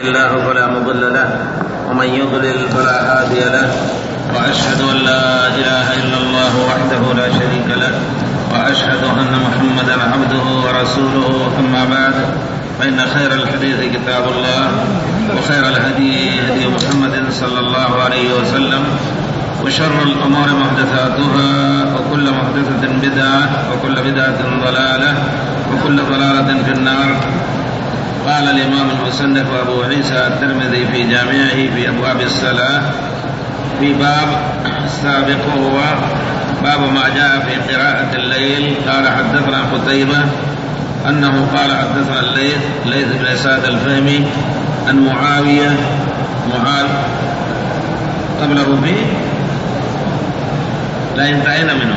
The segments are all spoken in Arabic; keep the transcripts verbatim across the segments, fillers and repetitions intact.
الله فلا مضل له ومن يضلل فلا هادي له، وأشهد أن لا إله إلا الله وحده لا شريك له، وأشهد أن محمدا عبده ورسوله. أما بعد، فإن خير الحديث كتاب الله، وخير الهدي هدي محمد صلى الله عليه وسلم، وشر الأمور محدثاتها، وكل محدثة بدعة، وكل بدعة ضلالة، وكل ضلالة في النار. قال الإمام المصنف أبو عيسى الترمذي في جامعه في أبواب الصلاة في باب السابق، هو باب ما جاء في قراءة الليل. قال حدثنا قتيبة أنه قال حدثنا الليث ليث بن سعد الفهمي عن معاوية معاذ قبله فيه لا انتهينا منه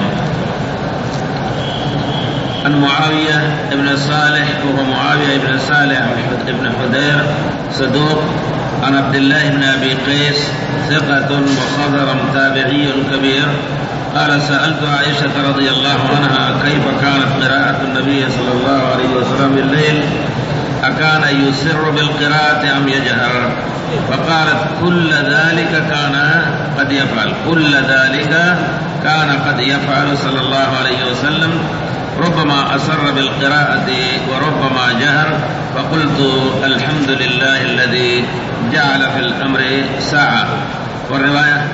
عن معاوية بن صالح، وهو معاوية بن صالح بن حدير صدوق، عن عبد الله بن أبي قيس ثقة وخضرم تابعي كبير. قال سألت عائشة رضي الله عنها كيف كانت قراءة النبي صلى الله عليه وسلم بالليل، أكان يسر بالقراءة أم يجهر؟ فقالت كل ذلك كان قد يفعل كل ذلك كان قد يفعل صلى الله عليه وسلم، ربما أسر بالقراءة وربما جهر. فقلت الحمد لله الذي جعل في الأمر ساعة. والرواية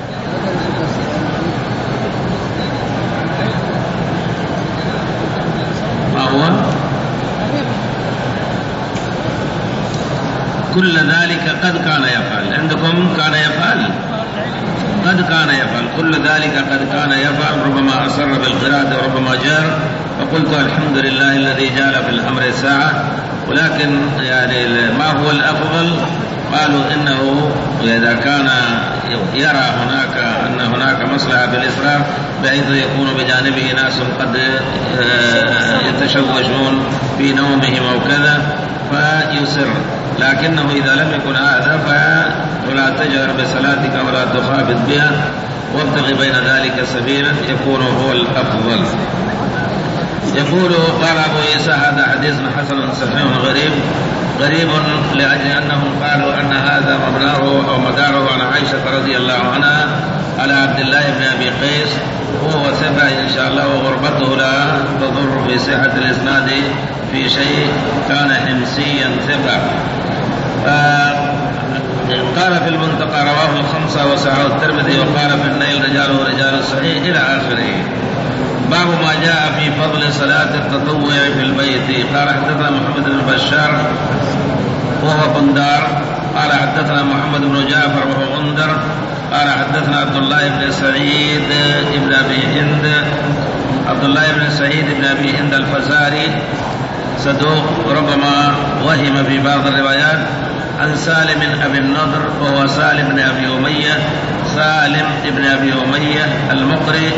ما هو كل ذلك قد كان يفعل، عندكم كان يفعل قد كان يفعل كل ذلك قد كان يفعل، ربما أسر بالقراءة وربما جهر. فقلت الحمد لله الذي جعل في الأمر ساعة. ولكن يعني ما هو الأفضل؟ قالوا إنه إذا كان يرى هناك أن هناك مصلحة بالإسراف بحيث يكون بجانبه ناس قد يتشوشون في نومهم أو كذا فيسر، لكنه إذا لم يكن هذا فلا تجهر بصلاتك ولا تخافت بها، وابتغ بين ذلك سبيلا يكون هو الأفضل. يقول قال أبو عيسى هذا حديث حسن صحيح غريب غريب لأجل أنهم قالوا أن هذا مبناه أو مداره عن عائشة رضي الله عنها على عبد الله بن أبي قيس، وهو ثقة إن شاء الله، وغربته لا تضر في صحة الإسناد في شيء، كان حمصيا ثقة. قال في المنتقى رواه الخمسة وسعه الترمذي، وقال في النيل رجاله رجال الصحيح إلى آخره. باب ما جاء في فضل صلاة التطوع في البيت. قال حدثنا محمد بن بشار وهو قندار، قال حدثنا محمد بن جعفر وهو غندر، قال حدثنا عبد الله بن سعيد بن أبي هند عبد الله بن سعيد بن أبي هند الفزاري صدوق ربما وهم في بعض الروايات، عن سالم أبي النضر وهو سالم بن أبي أمية سالم بن أبي أمية المقري،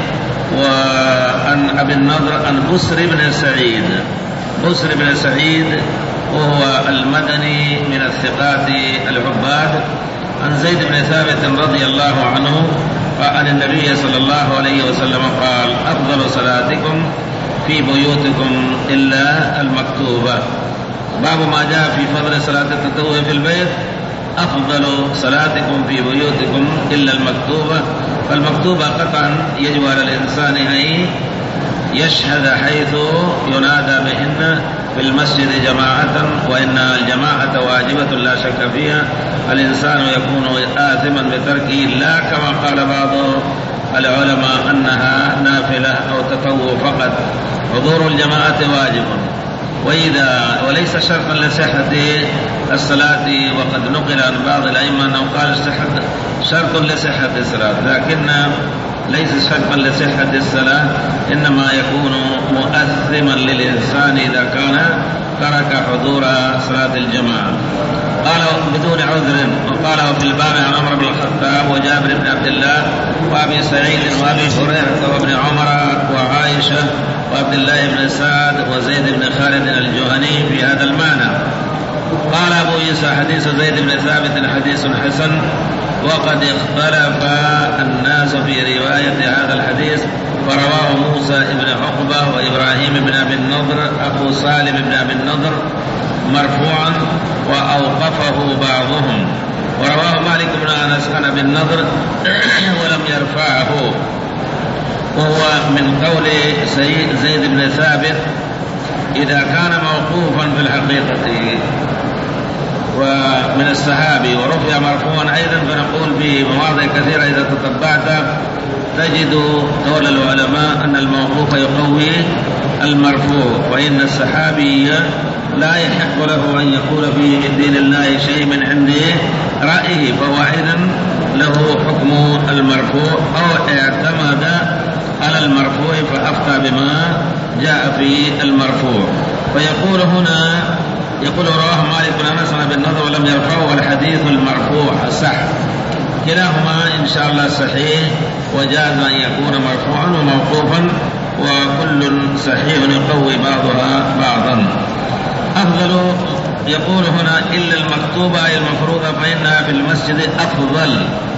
وعن أبي النضر عن بسر بن سعيد بسر بن سعيد وهو المدني من الثقات العباد، عن زيد بن ثابت رضي الله عنه عن النبي صلى الله عليه وسلم قال أفضل صلاتكم في بيوتكم إلا المكتوبة. باب ما جاء في فضل صلاة التطوع في البيت. أفضل صلاتكم في بيوتكم إلا المكتوبة. فالمكتوبة قطعا يجب على الإنسان أن يشهد حيث ينادى بهن في المسجد جماعة، وإن الجماعة واجبة لا شك فيها، الإنسان يكون آثما بتركه، لا كما قال بعض العلماء أنها نافلة أو تطوع فقط. حضور الجماعة واجب، وإذا وليس شرطا لصحة الصلاة، وقد نقل عن بعض الأئمة أنه قال شرط لصحة الصلاة، لكن ليس شرطا لصحة الصلاة، إنما يكون مؤثما للإنسان إذا كان ترك حضور صلاة الجماعة. قال بدون عذر. وقال في الباب عن عمر بن الخطاب وجابر بن عبد الله وأبي سعيد وأبي هريرة وابن عمر وعائشة وعبد الله بن سعد وزيد بن خالد الجهني في هذا المعنى. قال أبو عيسى حديث زيد بن ثابت حديث حسن، وقد اختلف الناس في رواية هذا الحديث، فرواه موسى بن عقبة وإبراهيم بن أبي النضر أخو سالم بن أبي النضر مرفوعا وأوقفه بعضهم. ورواه مالك بن أنس عن بالنضر ولم يرفعه، وهو من قول زيد بن ثابت إذا كان موقوفا في الحقيقة ومن الصحابي ورفع مرفوعا أيضا، فنقول في مواضع كثيرة إذا تتبعت تجد قول العلماء أن الموقوف يقوي المرفوع، وإن الصحابي لا يحق له أن يقول في دين الله شيء من عند رأيه، فهو أيضا له حكم المرفوع أو اعتمد على المرفوع فأفتى بما جاء في المرفوع. فيقول هنا يقول رواه مالك بن أنس عن بالنضر ولم يرفعه، والحديث المرفوع صح، كلاهما إن شاء الله صحيح، وجاز أن يكون مرفوعا وموقوفا، وكل صحيح يقوي بعضها بعضا. أفضل يقول هنا إلا المكتوبة أي المفروضة فإنها في المسجد أفضل.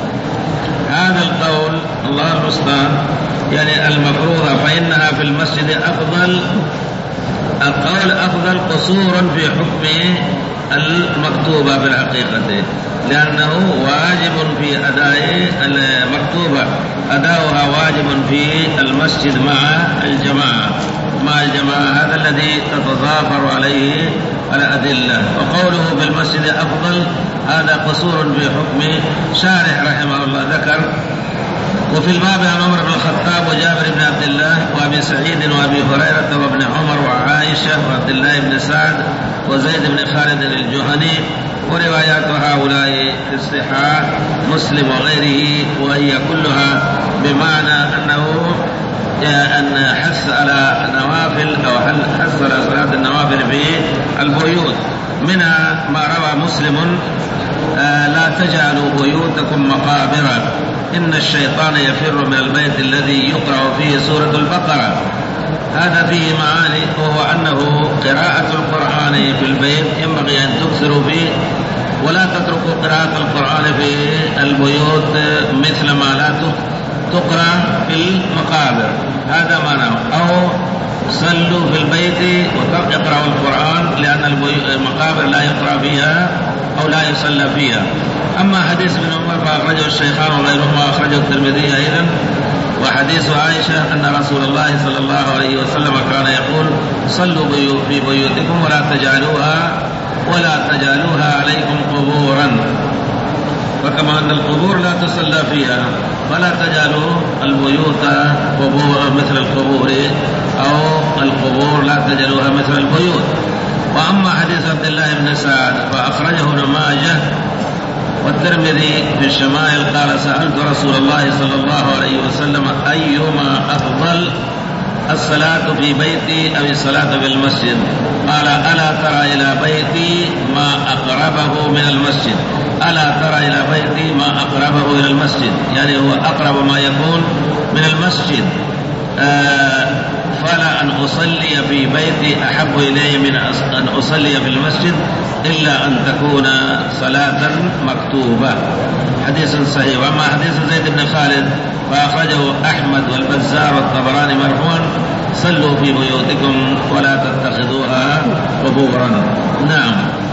هذا القول الله المستعان، يعني المفروضة فإنها في المسجد أفضل، القول أفضل قصورا في حكم المكتوبة في الحقيقة، لأنه واجب في أداء المكتوبة، أداؤها واجب في المسجد مع الجماعة مع الجماعة هذا الذي تتضافر عليه الأدلة. وقوله في المسجد أفضل هذا قصور في حكم شارح رحمه الله ذكر. وفي الباب عن عمر بن الخطاب وجابر بن عبد الله وابي سعيد وابي هريره وابن عمر وعائشه وعبد الله بن سعد وزيد بن خالد الجهني، وروايات هؤلاء في الصحاح مسلم وغيره، وهي كلها بمعنى انه أن حث على نوافل أو حث على صلاة النوافل في البيوت. منها ما روى مسلم آه لا تجعلوا بيوتكم مقابر إن الشيطان يفر من البيت الذي يقرأ فيه سورة البقرة. هذا فيه معاني، وهو أنه قراءة القرآن في البيت ينبغي أن تكثروا فيه، ولا تتركوا قراءة القرآن في البيوت مثل ما لا تقرأ في المقابر، هذا معناه. أو صلوا في البيت وتقرأوا القرآن، لأن المقابر لا يقرأ فيها أو لا يصلى فيها. أما حديث ابن عمر فأخرجه الشيخان وغيرهما، أخرجه الترمذي أيضا. وحديث عائشة أن رسول الله صلى الله عليه وسلم كان يقول صلوا في بيوتكم ولا تجعلوها ولا تجعلوها عليكم قبورا. فكما أن القبور لا تصلى فيها فلا تجعلوا البيوت قبور مثل القبور، أو القبور لا تجعلوها مثل البيوت. وأما حديث عبد الله بن سعد فأخرجه ابن ماجه والترمذي في الشمائل قال سألت رسول الله صلى الله عليه وسلم أيما أفضل الصلاة في بيتي أو الصلاة في المسجد؟ قال ألا ترى إلى بيتي ما أقربه من المسجد. ألا ترى إلى بيتي ما أقربه إلى المسجد، يعني هو أقرب ما يكون من المسجد. آه فلا أن أصلي في بيتي أحب إلي من أن أصلي في المسجد إلا أن تكون صلاة مكتوبة. حديث صحيح. وأما حديث زيد بن خالد فأخرجه أحمد والبزار والطبراني مرفوعا صلوا في بيوتكم ولا تتخذوها قبورا. نعم.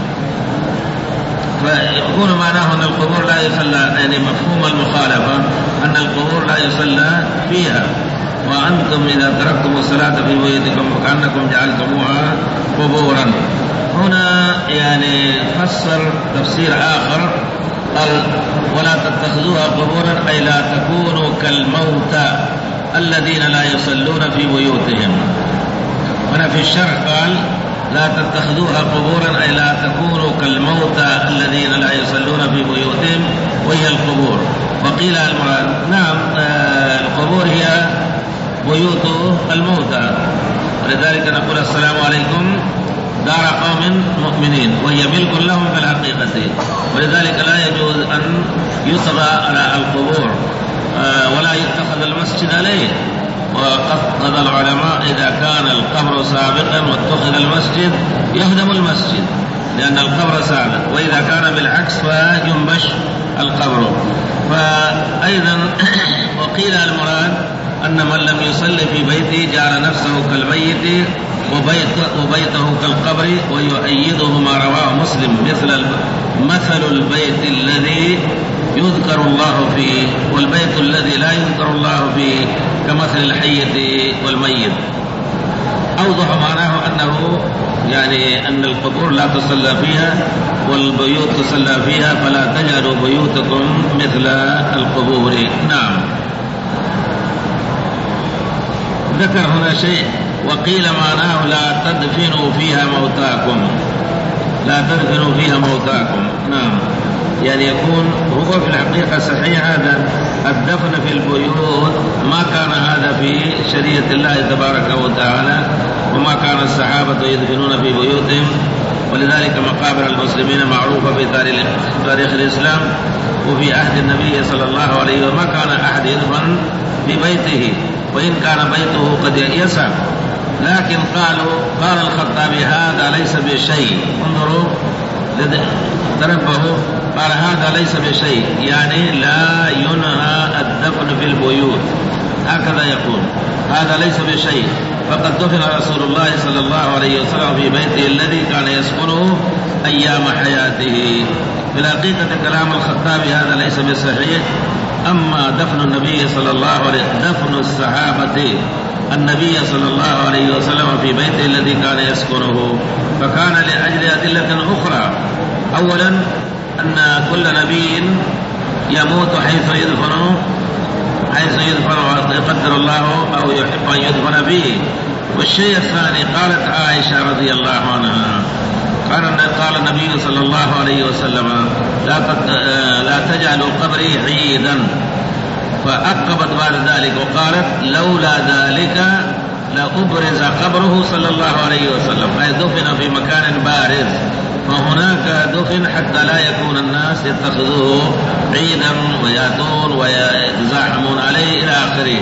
فيكون معناه أن القبور لا يصلى، يعني مفهوم المخالفة أن القبور لا يصلى فيها، وأنتم إذا تركتم الصلاة في بيوتكم فكأنكم جعلتموها قبورا. هنا يعني فسر تفسير آخر قال ولا تتخذوها قبورا أي لا تكونوا كالموتى الذين لا يصلون في بيوتهم. هنا في الشرح قال لا تتخذوها قبورا أي لا تكونوا كالموتى الذين لا يصلون في بيوتهم وهي القبور. وقيل المراد نعم آه القبور هي بيوت الموتى، ولذلك نقول السلام عليكم دار قوم مؤمنين، وهي ملك لهم في الحقيقة، ولذلك لا يجوز أن يطغى على القبور آه ولا يتخذ المسجد عليه. وقد قضى العلماء إذا كان القبر سابقا واتخذ المسجد يهدم المسجد لأن القبر سابق، وإذا كان بالعكس فينبش القبر. فأيضا وقيل المراد أن من لم يصلي في بيته جعل نفسه كالميت وبيت وبيته كالقبر، ويؤيده ما رواه مسلم مثل مثل البيت الذي يذكر الله فيه والبيت الذي لا يذكر الله فيه كمثل الحية والميت. أوضح معناه أنه يعني أن القبور لا تصلى فيها والبيوت تصلى فيها، فلا تجعلوا بيوتكم مثل القبور. نعم. ذكر هنا شيء، وقيل معناه لا تدفنوا فيها موتاكم، لا تدفنوا فيها موتاكم. نعم، يعني يكون هو في الحقيقة صحيح هذا الدفن في البيوت ما كان هذا في شريعة الله تبارك وتعالى، وما كان الصحابة يدفنون في بيوتهم، ولذلك مقابر المسلمين معروفة في تاريخ, تاريخ الإسلام وفي عهد النبي صلى الله عليه وسلم ما كان أحد يدفن في بيته، وإن كان بيته قد يسع، لكن قالوا قال الخطابي هذا ليس بشيء. انظروا تنبهوا، قال هذا ليس بشيء، يعني لا ينهى الدفن في البيوت، هكذا يقول هذا ليس بشيء، فقد دفن رسول الله صلى الله عليه وسلم في بيته الذي كان يسكنه أيام حياته. بالحقيقة كلام الخطابي هذا ليس بصحيح. أما دفن النبي صلى الله عليه دفن الصحابة النبي صلى الله عليه وسلم في بيته الذي كان يسكنه فكان لأجل أدلة أخرى. أولا أن كل نبي يموت حيث يدفن حيث يدفن يقدر الله أو يحب أن يدفن به. والشيء الثاني قالت عائشة رضي الله عنها قال النبي صلى الله عليه وسلم لا لا تجعلوا قبري عيدا، فأقبت بعد ذلك وقالت لولا ذلك لأبرز قبره صلى الله عليه وسلم، أي دفن في مكان بارز، فهناك دفن حتى لا يكون الناس يتخذوه عيدا ويأتون ويتزاحمون عليه إلى آخره.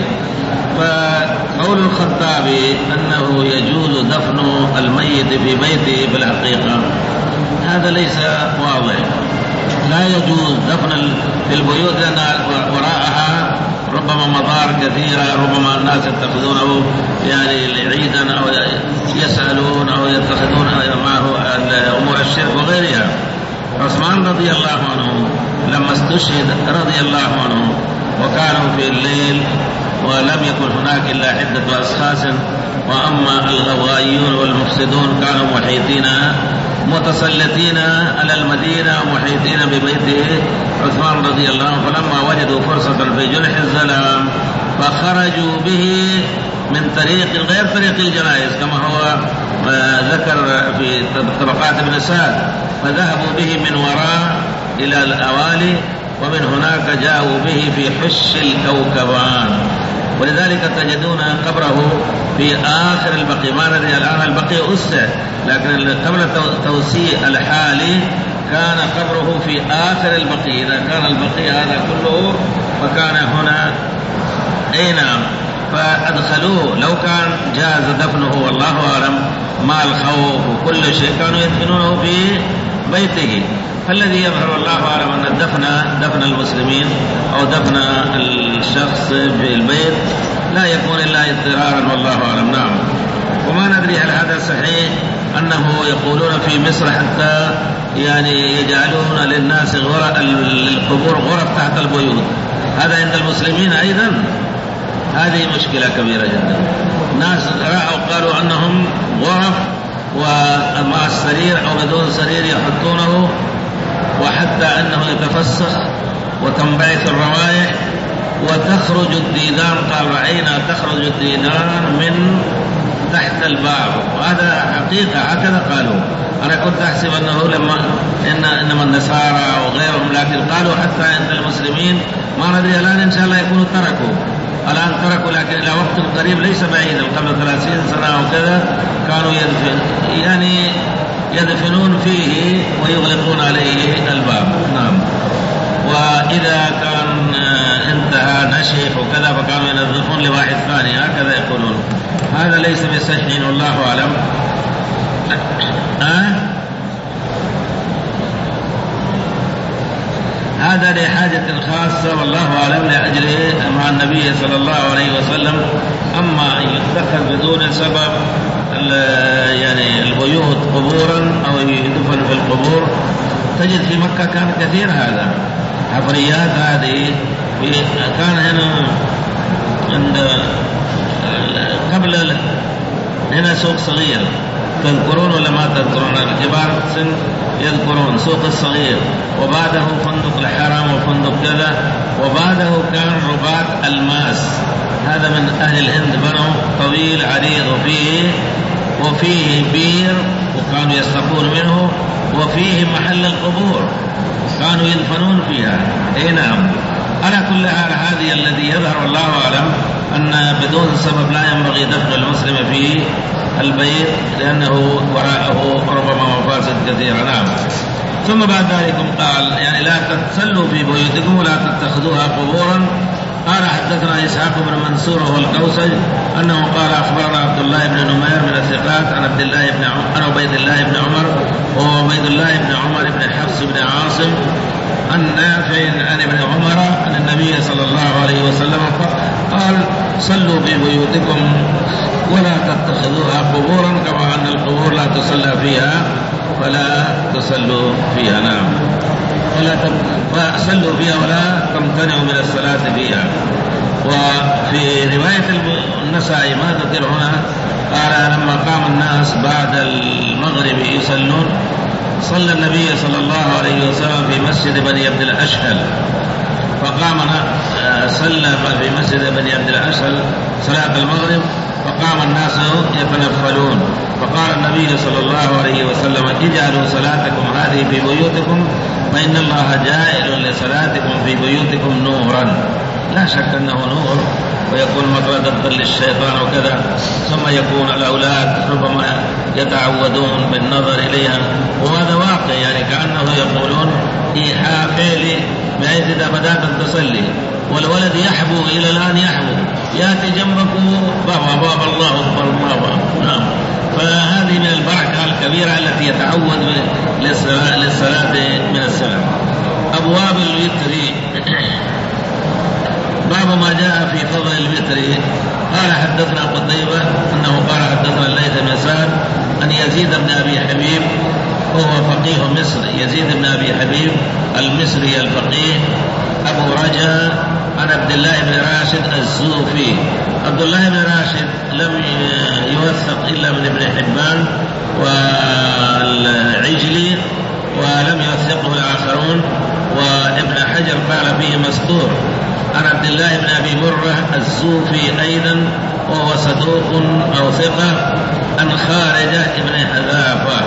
فقول الخطابي أنه يجوز دفن الميت في بيته بالحقيقة هذا ليس واضح. لا يجوز دفن في البيوت لأن وراءها ربما مضار كثيرة، ربما الناس يتخذونه يعني عيدا أو يسألون أو يتخذون معه أمور الشرك وغيرها. عثمان رضي الله عنه لما استشهد رضي الله عنه وكانوا في الليل ولم يكن هناك إلا عدة أشخاص، وأما الغوائيون والمفسدون كانوا محيطين متسلطين على المدينة محيطين ببيته عثمان رضي الله عنه، فلما وجدوا فرصة في جرح الظلام فخرجوا به من طريق غير طريق الجنائز كما هو ذكر في طبقات ابن سعد، فذهبوا به من وراء إلى الأوالي، ومن هناك جاءوا به في حش الكوكبان. ولذلك تجدون قبره في آخر البقيع، ما ندري الآن البقيع أسع، لكن قبل التوسيع الحالي كان قبره في آخر البقيع. إذا كان البقيع هذا كله فكان هنا أي نعم، فأدخلوه. لو كان جاز دفنه والله أعلم مع الخوف وكل شيء كانوا يدفنونه في بيته. فالذي يظهر الله أعلم أن الدفن دفن المسلمين أو دفن الشخص في البيت لا يكون إلا اضطرارا والله أعلم. نعم. وما ندري هل هذا صحيح أنه يقولون في مصر حتى يعني يجعلون للناس غرف للقبور غرف تحت البيوت، هذا عند المسلمين أيضا هذه مشكلة كبيرة جدا. ناس رأوا قالوا أنهم غرف ومع السرير أو بدون سرير يحطونه، وحتى أنه يتفسخ وتنبعث الروائح وتخرج الديدان. قال رأينا تخرج الديدان من تحت الباب، وهذا حقيقة هكذا قالوا. أنا كنت أحسب أنه لما إن إنما النصارى وغيرهم، لكن قالوا حتى عند المسلمين. ما ندري الآن إن شاء الله يكونوا تركوا الآن تركوا لكن إلى وقت قريب ليس بعيدا قبل ثلاثين سنة أو كذا كانوا يدفن يعني يدفنون فيه ويغلقون عليه الباب. نعم. وإذا كان انتهى نشف وكذا فكانوا ينظفون لواحد ثاني، هكذا يقولون. هذا ليس بصحيح والله أعلم. أه؟ هذا لحاجة خاصة والله أعلم لأجل مع النبي صلى الله عليه وسلم. أما أن يتدخل بدون سبب يعني البيوت قبورا أو يدفن في القبور، تجد في مكة كان كثير هذا، حفريات هذه. كان هنا عند قبل هنا سوق صغير، تذكرون ولا ما تذكرون؟ الكبار سن يذكرون سوق الصغير، وبعده فندق الحرم وفندق كذا، وبعده كان رباط الماس، هذا من أهل الهند بنوا طويل عريض، وفيه وفيه بير وكانوا يسقون منه، وفيه محل القبور كانوا يدفنون فيها. اي نعم. على كل حال هذه الذي يظهر الله أعلم أن بدون سبب لا ينبغي دفن المسلم في البيت، لأنه وراءه ربما مفاسد كثيرة. نعم. ثم بعد ذلك قال يعني لا تصلوا في بيوتكم ولا تتخذوها قبورا. قال حدثنا إسحاق بن منصور وهو القوسج أنه قال أخبرنا عبد الله بن نمير من الثقات عن عبد الله بن عمر عن عبيد الله بن عمر وهو عبيد الله بن عمر بن حفص بن عاصم عن نافع عن ابن عمر عن النبي صلى الله عليه وسلم قال صلوا في بيوتكم ولا تتخذوها قبورا، كما أن القبور لا تصلى فيها فلا تصلوا فيها. نعم. ولا تصلوا فيها ولا تمتنعوا من الصلاة فيها. وفي رواية النسائي ما ذكر هنا، قال لما قام الناس بعد المغرب يصلون، صلى النبي صلى الله عليه وسلم في مسجد بني عبد الأشهل، فقام صلى في مسجد بني عبد الأشهل صلاة المغرب، فقام الناس يتنفلون، فقال النبي صلى الله عليه وسلم اجعلوا صلاتكم هذه في بيوتكم فإن الله جائل لصلاتكم في بيوتكم نورا. لا شك أنه نور، ويكون مطردا للشيطان وكذا، ثم يكون الأولاد ربما يتعودون بالنظر إليها، وهذا واقع، يعني كأنه يقولون إيحاء فعلي، بحيث إذا بدأت تصلي والولد يحبو إلى الآن يحبو، يأتي جنبك بابا بابا الله أكبر بابا. نعم. فهذه من البركة الكبيرة التي يتعود للصلاة من السلام. أبواب الوتر. باب ما جاء في فضل الوتر. قال حدثنا قتيبة أنه قال حدثنا الليث بن سعد أن يزيد بن أبي حبيب وهو فقيه مصر، يزيد بن أبي حبيب المصري الفقيه أبو رجاء عن عبد الله بن راشد الزوفي. عبد الله بن راشد لم يوثق إلا من ابن حبان والعجلي، ولم يوثقه الآخرون، وابن حجر قال فيه مستور. عن عبد الله بن أبي مرة الزوفي أيضا وهو صدوق أو ثقة، عن خارجة ابن حذافة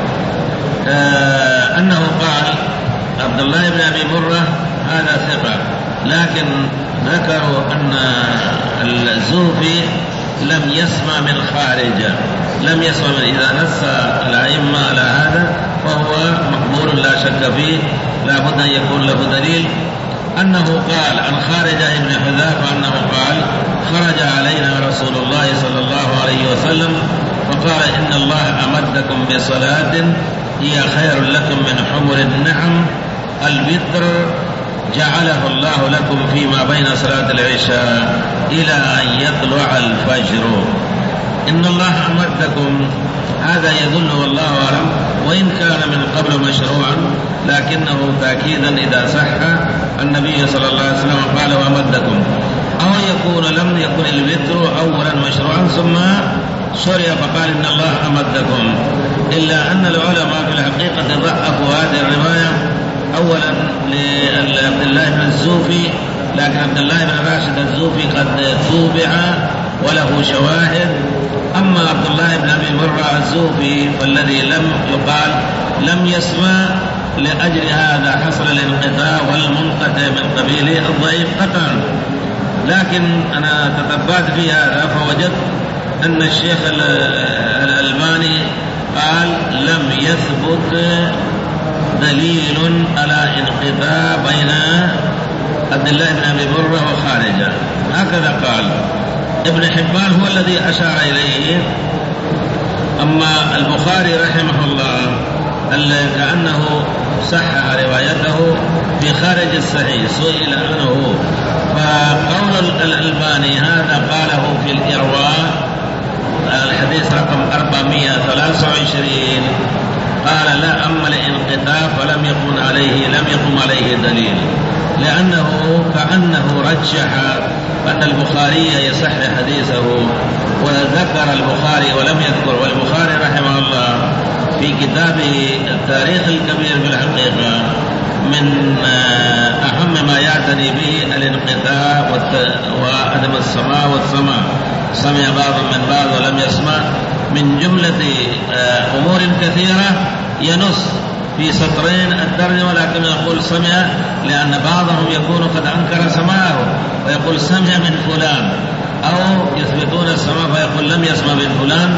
آه أنه قال عبد الله بن أبي مرة هذا ثقة، لكن ذكروا أن الزوفي لم يسمع من خارجة، لم يسمع من، إذا نص الأئمة على هذا فهو مقبول لا شك فيه، لا بد أن يكون له دليل. أنه قال عن خارجة ابن حذافة أنه قال خرج علينا رسول الله صلى الله عليه وسلم فقال إن الله أمدكم بصلاة هي خير لكم من حمر النعم، الوتر جعله الله لكم فيما بين صلاة العشاء إلى أن يطلع الفجر. إن الله أمدكم، هذا يدل والله أعلم، وإن كان من قبل مشروعا لكنه تأكيدا إذا صح النبي صلى الله عليه وسلم قال وأمدكم، أو يكون لم يكن الوتر أولا مشروعا ثم شرع فقال إن الله أمدكم. إلا أن العلماء في الحقيقة ضعفوا هذه الرواية، أولا لعبد الله بن الزوفي، لكن عبد الله بن راشد الزوفي قد توبع وله شواهد. أما عبد الله بن أبي مرة الزوفي فالذي لم يقال لم يسمع، لأجل هذا حصل الانقطاع والمنقطع من قبيل الضعيف قطعا. لكن أنا تتبعت في هذا فوجدت أن الشيخ الألباني قال لم يثبت دليل على انقطاع بين عبد الله بن أبي مرة وخارجة، هكذا قال. ابن حبان هو الذي أشار إليه. أما البخاري رحمه الله كأنه صحح روايته في خارج الصحيح، سئل عنه فقول الألباني هذا قاله في الإرواء الحديث رقم أربعمائة وثلاثة وعشرين قال لا، أما الانقطاع فلم يكن عليه لم يقم عليه دليل، لأنه كأنه رجح أن البخاري يصح حديثه، وذكر البخاري ولم يذكر. والبخاري رحمه الله في كتابه التاريخ الكبير في الحقيقة من أهم ما يعتني به الانقطاع وعدم السماع والسماع، سمع بعض من بعض ولم يسمع، من جملة أمور كثيرة ينص في سطرين الترجمة، ولكن يقول سمع، لأن بعضهم يكون قد أنكر سماعه ويقول سمع من فلان، أو يثبتون السماع فيقول لم يسمع من فلان.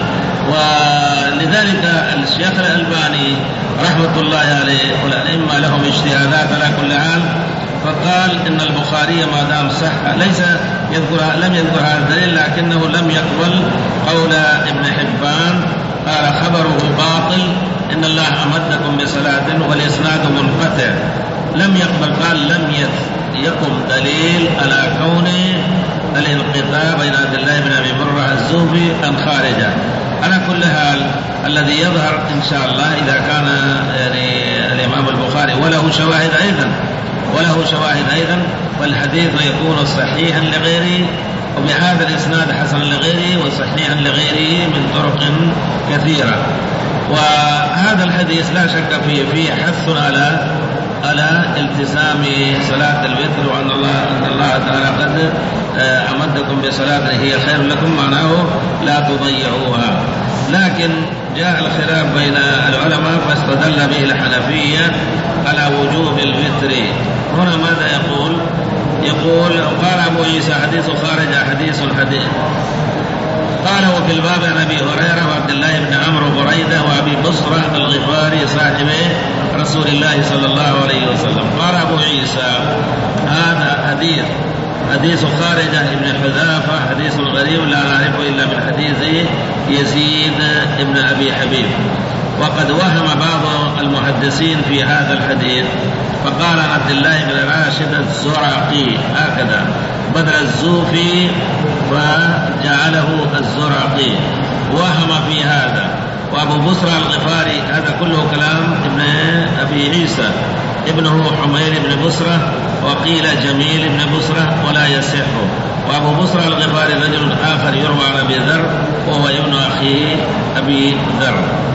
ولذلك الشيخ الألباني رحمة الله عليه والأئمة لهم اجتهادات على كل حال، فقال إن البخاري ما دام صح ليس يذكر لم يذكر هذا الدليل، لكنه لم يقبل قول ابن حبان قال خبره باطل إن الله أمدكم بصلاة والإسناد منقطع، لم يقبل، قال لم يقم دليل على كون الانقطاع بين عبد الله بن أبي مرة الزهري أم خارجه. على كل حال الذي يظهر إن شاء الله إذا كان يعني الإمام البخاري وله شواهد أيضا وله شواهد أيضا والحديث يكون صحيحا لغيره، وبهذا الإسناد حسن لغيره وصحيحا لغيره من طرق كثيرة. وهذا الحديث لا شك فيه فيه حث على على التزام صلاة الوتر، وأن الله أن الله تعالى قد أمدكم بصلاة هي خير لكم، معناه لا تضيعوها. لكن جاء الخلاف بين العلماء فاستدل به الحنفية على وجوب الوتر. هنا ماذا يقول؟ يقول قال أبو عيسى حديث خارج حديث الحديث قال وفي الباب عن أبي هريرة وعبد الله بن عمرو بريدة وأبي بصرة الغفاري صاحب رسول الله صلى الله عليه وسلم. قال أبو عيسى هذا حديث حديث خارجة ابن حذافة حديث غريب لا نعرفه إلا من حديث يزيد ابن أبي حبيب، وقد وهم بعض المحدثين في هذا الحديث فقال عبد الله بن راشد الزرعقي هكذا بدل الزوفي فجعله الزرعقي، وهم في هذا. وأبو بصرة الغفاري هذا كله كلام ابن أبي عيسى ابنه حمير بن بصرة، وقيل جميل بن بصرة ولا يصح. وأبو بصرة الغفاري رجل آخر يروى عن أبي ذر وهو ابن أخيه أبي ذر.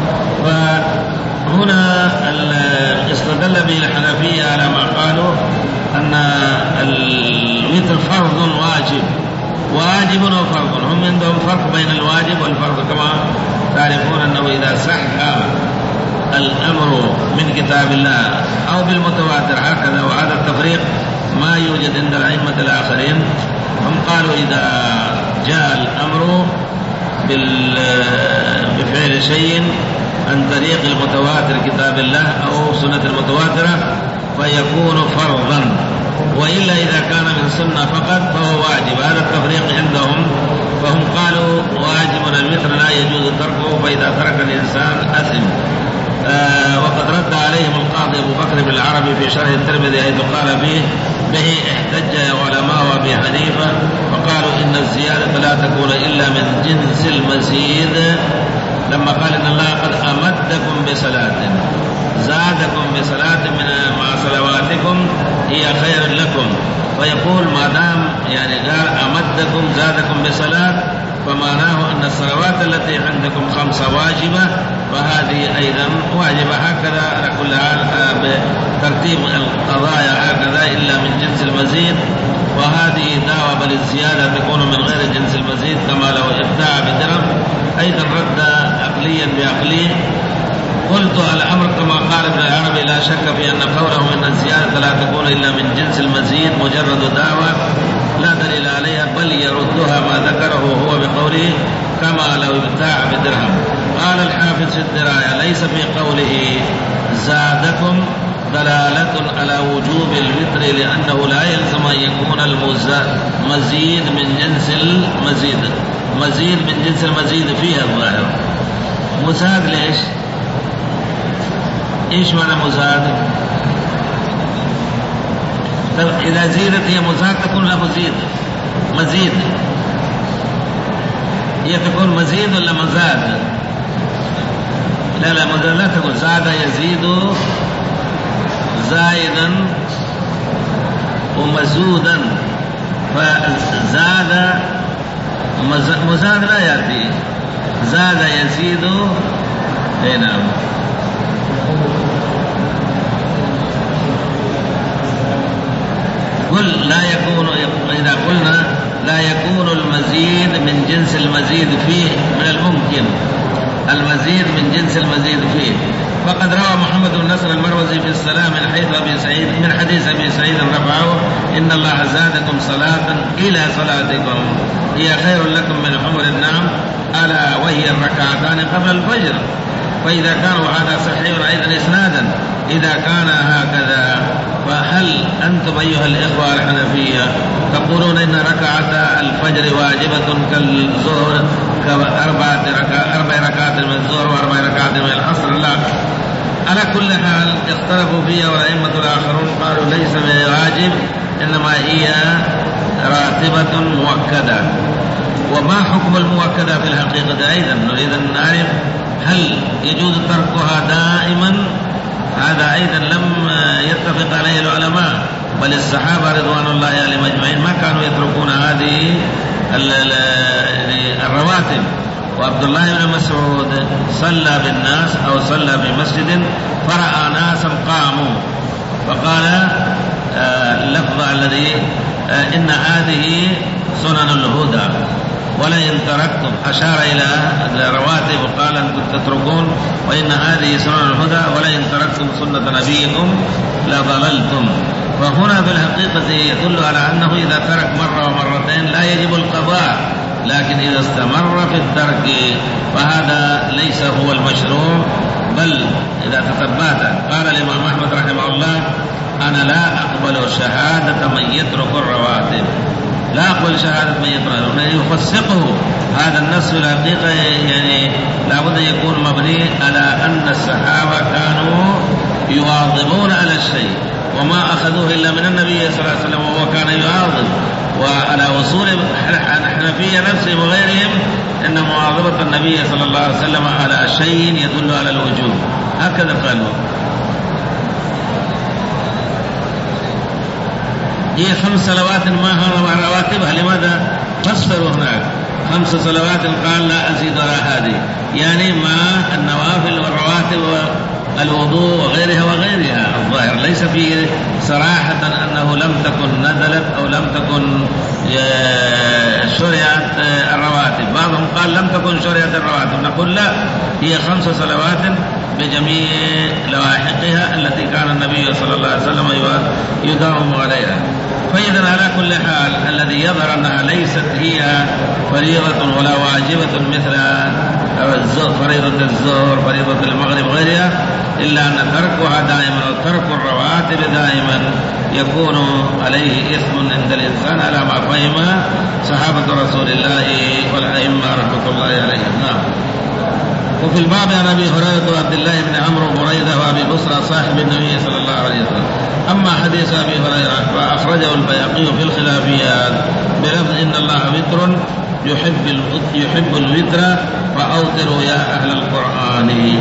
فهنا استدل به الحنفية على ما قالوا أن الوتر فرض واجب واجب وفرض. هم عندهم فرق بين الواجب والفرض، كما تعرفون أنه إذا صح الأمر من كتاب الله أو بالمتواتر هكذا، وهذا التفريق ما يوجد عند الأئمة الآخرين. هم قالوا إذا جاء الأمر بفعل شيء عن طريق المتواتر كتاب الله أو سنة المتواترة فيكون فرضا، وإلا إذا كان من سنة فقط فهو واجب. هذا التفريق عندهم، فهم قالوا واجب الوتر لا يجوز تركه، فإذا ترك الإنسان أثم. آه وقد رد عليهم القاضي أبو بكر بن العربي في شرح الترمذي حيث قال به به احتج علماء أبي حنيفة فقالوا إن الزيادة لا تكون إلا من جنس المزيد، لما قال إن الله قد أمدكم بصلاة زادكم بصلاة من مع صلواتكم هي خير لكم، ويقول ما دام يعني قال أمدكم زادكم بصلاة فمعناه أن الصلوات التي عندكم خمسة واجبة فهذه أيضا واجبة. هكذا على كل حال بترتيب القضايا هكذا إلا من جنس المزيد، وهذه دعوة بل الزيادة تكون من غير جنس المزيد، كما لو ابتاع بدرهم أيضا رد عقليا بعقليه. قلت الأمر كما قال ابن العربي لا شك في أن قوله إن الزيادة لا تكون إلا من جنس المزيد مجرد دعوة لا دليل عليها، بل يردها ما ذكره هو بقوله كما لو ابتاع بدرهم. قال الحافظ في الدراية ليس في قوله زادكم دلالة على وجوب الوتر، لأنه لا يلزم أن يكون المزيد من جنس المزيد، مزيد من جنس المزيد فيها الظاهر. مزاد ليش؟ إيش معنى مزاد؟ إذا زيدت هي مزاد تكون له مزيد مزيد هي تكون مزيد ولا مزاد؟ لا لا مزاد لا تقول زاد يزيد زائدا ومزودا، فزاد مزاد لا يأتي، زاد يزيد. اي نعم. قل لا يكون، إذا قلنا لا يكون المزيد من جنس المزيد فيه من الممكن المزيد من جنس المزيد فيه. فقد روى محمد بن نصر المروزي في السلام من حيث أبي سعيد من حديث أبي سعيد رفعه: إن الله زادكم صلاة إلى صلاتكم هي خير لكم من حمر النعم، ألا وهي الركعتان قبل الفجر. فإذا كانوا هذا صحيح أيضا إسنادا إذا كان هكذا، فهل أنتم أيها الإخوة الحنفية تقولون إن ركعة الفجر واجبة كالظهر كأربع ركعات من الظهر وأربع ركعات من العصر؟ لا. على كل حال اختلفوا فيها، والأئمة الآخرون قالوا ليس بواجب، إنما هي راتبة مؤكدة. وما حكم المؤكدة في الحقيقة أيضا نريد أن نعرف، هل يجوز تركها دائما؟ هذا أيضا لم يتفق عليه العلماء، بل الصحابة رضوان الله عليهم أجمعين ما كانوا يتركون هذه الرواتب. وعبد الله بن مسعود صلى بالناس أو صلى في مسجد فرأى ناسا قاموا فقال اللفظ الذي إن هذه سنن الهدى ولئن تركتم، أشار إلى الرواتب وقال أن كنت تتركون، وإن هذه سنن الهدى ولئن تركتم سنة نبيكم لضللتم. فهنا في الحقيقة يدل على أنه إذا ترك مرة ومرتين لا يجب القضاء، لكن إذا استمر في الترك فهذا ليس هو المشروع، بل إذا تثبت. قال الإمام أحمد رحمه الله: أنا لا أقبل شهادة من يترك الرواتب، لا أقبل شهادة من يترك، من يفسقه. هذا النص في الحقيقة يعني لابد يكون مبني على أن الصحابة كانوا يواظبون على الشيء وما أخذوه إلا من النبي صلى الله عليه وسلم، وهو كان يواظب. وعلى وصول الحنفية نفسهم وغيرهم أن مواظبة النبي صلى الله عليه وسلم على شيء يدل على الوجوب، هكذا قالوا. هي خمس صلوات ما هو رواتبها، لماذا فسروا هناك خمس صلوات؟ قال لا أزيد ولا هذه، يعني ما النوافل والرواتب والوضوء وغيرها وغيرها. الظاهر ليس فيه صراحة أنه لم تكن نزلت أو لم تكن شرعت الرواتب. بعضهم قال لم تكن شرعت الرواتب، نقول لا، هي خمس صلوات بجميع لواحقها التي كان النبي صلى الله عليه وسلم يداوم عليها. فإذا على كل حال الذي يظهر أنها ليست هي فريضة ولا واجبة مثل فريضة الظهر فريضة المغرب غيرها، إلا أن تركها دائما وترك الرواتب دائما يكون عليه إثم عند الإنسان على ما فهم صحابة رسول الله والأئمة رحمة الله عليهم. نعم. وفي الباب عن أبي هريرة وعبد الله بن عمرو وبريدة وأبي بصرى صاحب النبي صلى الله عليه وسلم. أما حديث أبي هريرة فأخرجه البيهقي في الخلافيات بلفظ إن الله وتر يحب يحب الوتر فأوتروا يا أهل القرآن.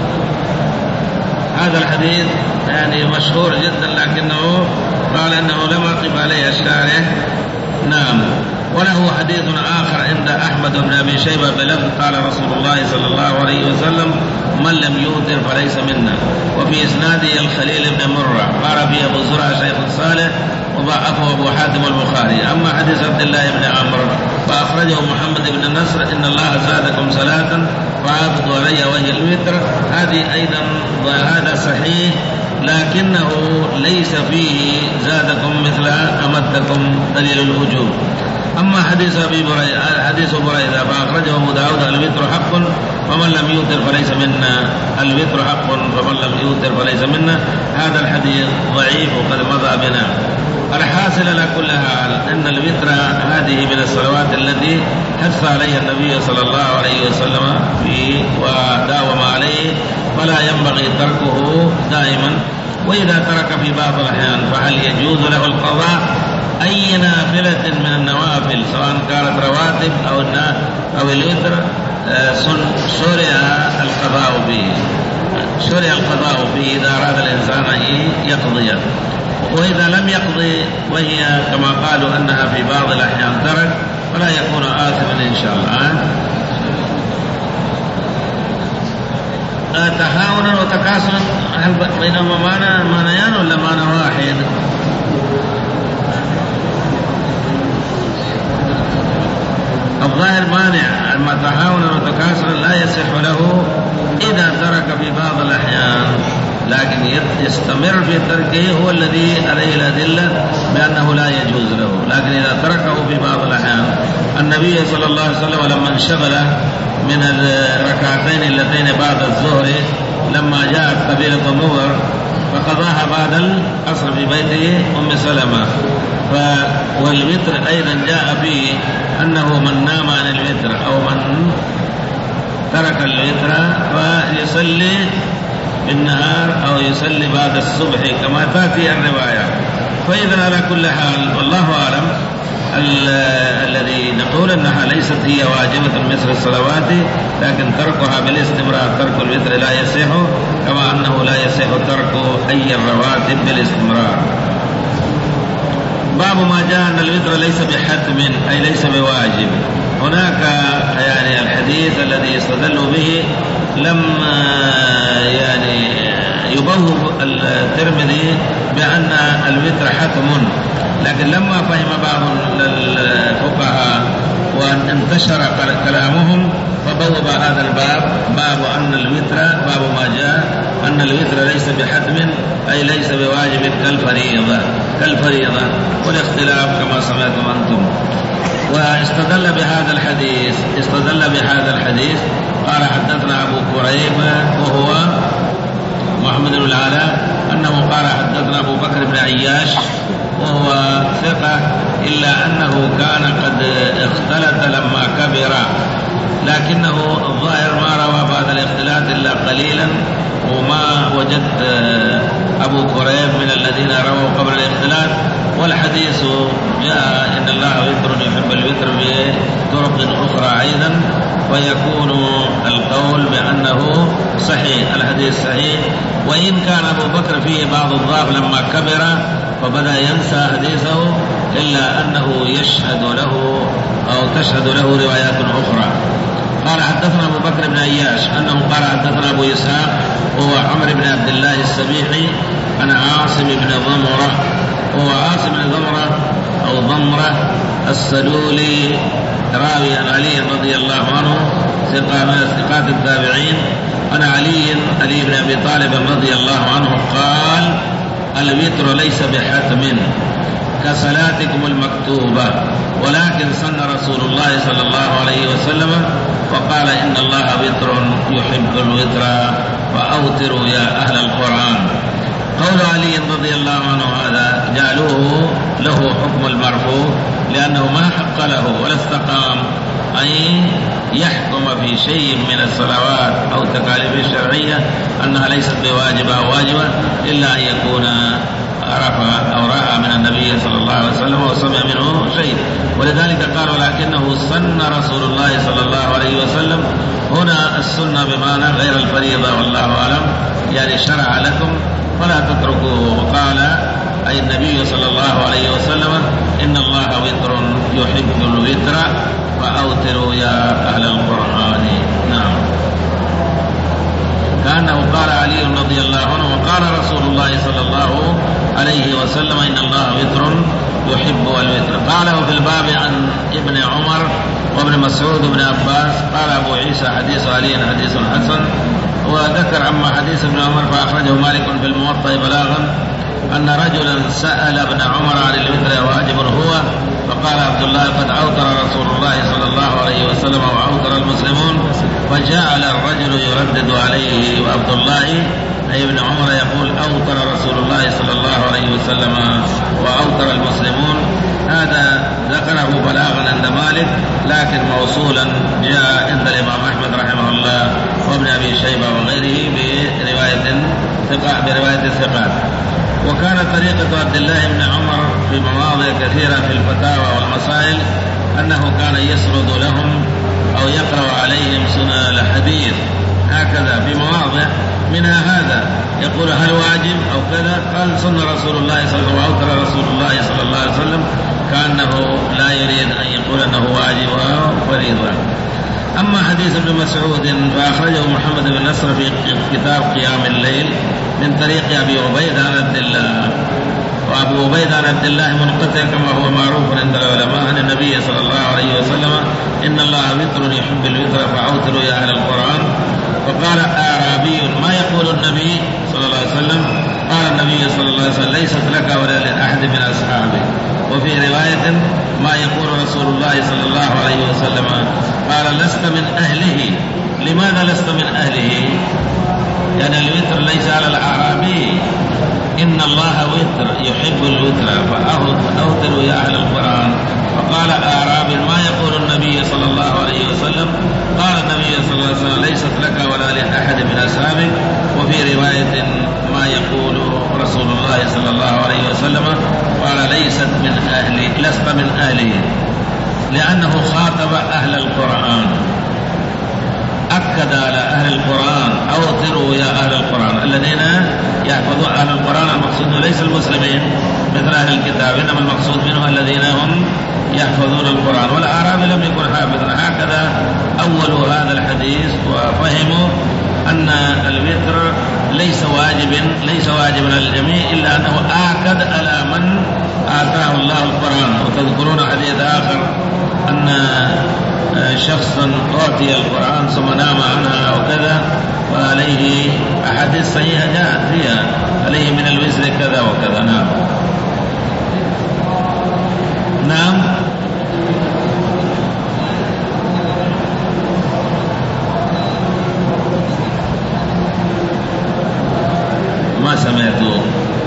هذا الحديث يعني مشهور جدا، لكنه قال أنه لم يقف عليه الشارح. نعم. وله حديث آخر عند أحمد بن أبي شيبة بلفظ قال رسول الله صلى الله عليه وسلم: من لم يوتر فليس منا. وفي إسناده الخليل بن مرة قال فيه أبو زرع شيخ صالح وضعفه أبو حاتم البخاري. أما حديث عبد الله بن عمرو فأخرجه محمد بن نصر: إن الله زادكم صلاة فعبدوا علي وهي الوتر. هذه أيضا هذا صحيح، لكنه ليس فيه زادكم مثل أمدكم دليل الوجوب. أما حديث أبي بريدة حديث بريدة فأخرجه أبو داود: الوتر حق ومن لم يوتر فليس منا. الوتر حق ومن لم يوتر فليس منا. هذا الحديث ضعيف وقد مضى بنا. الحاصل على كل حال أن الوتر هذه من الصلوات التي حث عليها النبي صلى الله عليه وسلم فيه وداوم عليه، فلا ينبغي تركه دائما. وإذا ترك في بعض الأحيان فهل يجوز له القضاء؟ أي نافلة من النوافل سواء كانت رواتب أو أو الوتر شرع القضاء به شرع القضاء به إذا أراد الإنسان أن يقضي. وإذا لم يقضي وهي كما قالوا أنها في بعض الأحيان ترك فلا يكون آثما إن شاء الله. تهاونا وتكاسلا هل بينهما معنى معنيان ولا معنى واحد؟ الظاهر مانع، أما تهاونا وتكاسلا لا يصح له إذا ترك في بعض الأحيان، لكن يستمر في تركه هو الذي عليه الأدلة بأنه لا يجوز له. لكن إذا تركه في بعض الأحيان، النبي صلى الله عليه وسلم لما انشغل من الركعتين اللتين بعد الظهر لما جاءت قبيلة مضر فقضاها بعد العصر في بيته أم سلمة. والوتر أيضا جاء فيه أنه من نام عن الوتر أو من ترك الوتر فيصلي بالنهار أو يصلي بعد الصبح كما تأتي الرواية. فإذا على كل حال والله أعلم الذي نقول أنها ليست هي واجبة مثل الصلوات، لكن تركها بالاستمرار ترك الوتر لا يصح، كما أنه لا يصح ترك أي الرواتب بالاستمرار. باب ما جاء أن الوتر ليس بحتم أي ليس بواجب. هناك يعني الحديث الذي استدلوا به لم يعني يبوب الترمذي بأن الوتر حتم، لكن لما فهم بعض الفقهاء وانتشر كلامهم فبوب هذا الباب باب أن الوتر باب ما جاء أن الوتر ليس بحتم أي ليس بواجب كالفريضة كالفريضة والاختلاف كما سمعتم أنتم. واستدل بهذا الحديث استدل بهذا الحديث قال حدثنا أبو كريب وهو محمد بن العلاء أنه قال حدثنا أبو بكر بن عياش وهو ثقة إلا أنه كان قد اختلط لما كبر، لكنه الظاهر ما روى بعد الاختلاط إلا قليلا، وما وجدت أبو كريب من الذين رووا قبل الاختلاط. والحديث جاء إن الله وتر يحب الوتر بطرق أخرى أيضا، ويكون القول بأنه صحيح الحديث صحيح. وإن كان أبو بكر فيه بعض الضعف لما كبر فبدأ ينسى حديثه، إلا أنه يشهد له أو تشهد له روايات أخرى. قال حدثنا أبو بكر بن عياش أنه قال حدثنا أبو إسحاق وهو عمرو بن عبد الله السبيحي عن عاصم بن ضمرة وهو عاصم بن ضمرة أو ضمرة السلولي راوي عن علي رضي الله عنه ثقة من ثقات التابعين عن علي علي بن أبي طالب رضي الله عنه قال الوتر ليس بحتم كصلاتكم المكتوبة، ولكن سن رسول الله صلى الله عليه وسلم وقال إن الله وتر يحب الوتر فأوتروا يا أهل القرآن. قول علي رضي الله عنه هذا جعلوه له حكم المرفوع، لأنه ما حق له ولا استقام أن يحكم في شيء من الصلوات أو التكاليف الشرعية أنها ليست بواجبة أو واجبة إلا أن يكون عرف أو رأى من النبي صلى الله عليه وسلم وسمع منه شيء. ولذلك قال ولكنه سن رسول الله صلى الله عليه وسلم. هنا السنة بمعنى غير الفريضة والله أعلم، يعني شرع لكم فلا تتركوه. وقال أي النبي صلى الله عليه وسلم إن الله وتر يحب الوتر فأوتروا يا أهل القرآن. نعم. كأنه قال علي رضي الله عنه وقال رسول الله صلى الله عليه وسلم إن الله وتر يحب الوتر. قاله في الباب عن ابن عمر وابن مسعود وابن عباس. قال أبو عيسى حديث علي حديث حسن. وذكر عما حديث ابن عمر فأخرجه مالك في الموطأ بلاغا أن رجلا سأل ابن عمر عن الوتر واجب هو، فقال عبد الله قد أوتر رسول الله صلى الله عليه وسلم وأوتر المسلمون، فجعل الرجل يردد عليه وعبد الله أي ابن عمر يقول أوتر رسول الله صلى الله عليه وسلم وأوتر المسلمون. هذا ذكره بلاغا عند مالك، لكن موصولا جاء عند الإمام أحمد رحمه الله وابن أبي شيبة وغيره برواية ثقة برواية الثقات. وكان طريقة عبد الله بن عمر في مواضع كثيرة في الفتاوى والمسائل أنه كان يسرد لهم أو يقرأ عليهم سنة الحديث هكذا في مواضع، منها هذا يقول هل واجب أو كذا، قال سنة رسول الله صلى الله عليه وسلم أو رسول الله صلى الله عليه وسلم، كأنه لا يريد أن يقول أنه واجب أو فريضة. أما حديث ابن مسعود فأخرجه محمد بن نصر في كتاب قيام الليل من طريق أبي عبيد عن عبد الله، وأبو عبيد عن عبد الله منقطع كما هو معروف عند العلماء عن النبي صلى الله عليه وسلم إن الله وتر يحب الوتر فأوتروا يا أهل القرآن. فقال أعرابي ما يقول النبي صلى الله عليه وسلم؟ قال النبي صلى الله عليه وسلم ليست لك ولا لأحد من أصحابه. وفي رواية ما يقول رسول الله صلى الله عليه وسلم؟ قال لست من أهله. لماذا لست من أهله؟ لأن يعني الوتر ليس على الأعرابي، إن الله وتر يحب الوتر فأوتروا يا أهل القرآن. فقال أعرابي ما يقول النبي صلى الله عليه وسلم؟ قال النبي صلى الله عليه وسلم ليست لك ولا لأحد من أصحابك. وفي رواية ما يقول رسول الله صلى الله عليه وسلم؟ قال ليست من أهلي، لست من أهلي، لأنه خاطب أهل القرآن، أكد على أهل القرآن أوتروا يا أهل القرآن الذين يحفظون. أهل القرآن المقصود ليس المسلمين مثل أهل الكتاب، إنما المقصود منه الذين هم يحفظون القرآن، والأعرابي لم يكن حافظا. هكذا أول هذا الحديث وفهموا أن الوتر ليس واجبا ليس واجبا للجميع، إلا أنه آكد على من آتاه الله القرآن. وتذكرون حديث آخر أن شخصا أعطي القرآن ثم نام عنها أو كذا، وعليه أحاديث صحيحة جاءت فيها عليه من الوزر كذا وكذا. نعم نعم ما سمعته.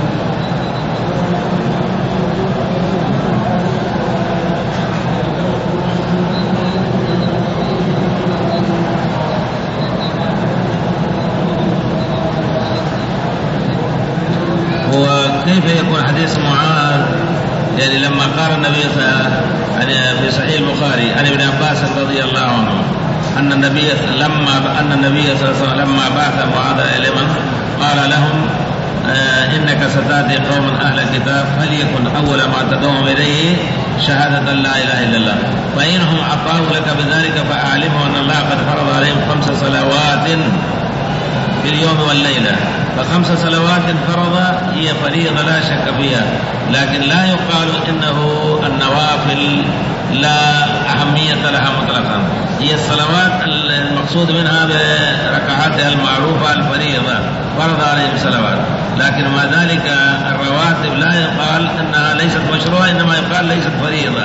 وكيف يكون حديث معاذ يعني لما قال النبي يعني في صحيح البخاري عن ابن عباس رضي الله عنه أن النبي لما أن النبي صلى الله عليه وسلم لما بعث معاذ إلى اليمن قال لهم آه إنك ستأتي قوم أهل الكتاب فليكن أول ما تدعوهم إليه شهادة لا إله إلا الله، فإنهم أطاعوا لك بذلك فأعلموا أن الله قد فرض عليهم خمس صلوات في اليوم والليلة. فخمس صلوات فرض هي فريضة لا شك فيها، لكن لا يقال إنه النوافل لا أهمية لها مطلقا، هي الصلوات المقصود منها بركعاتها المعروفة الفريضة فرض عليهم صلوات، لكن مع ذلك الرواتب لا يقال أنها ليست مشروعة، إنما يقال ليست فريضة.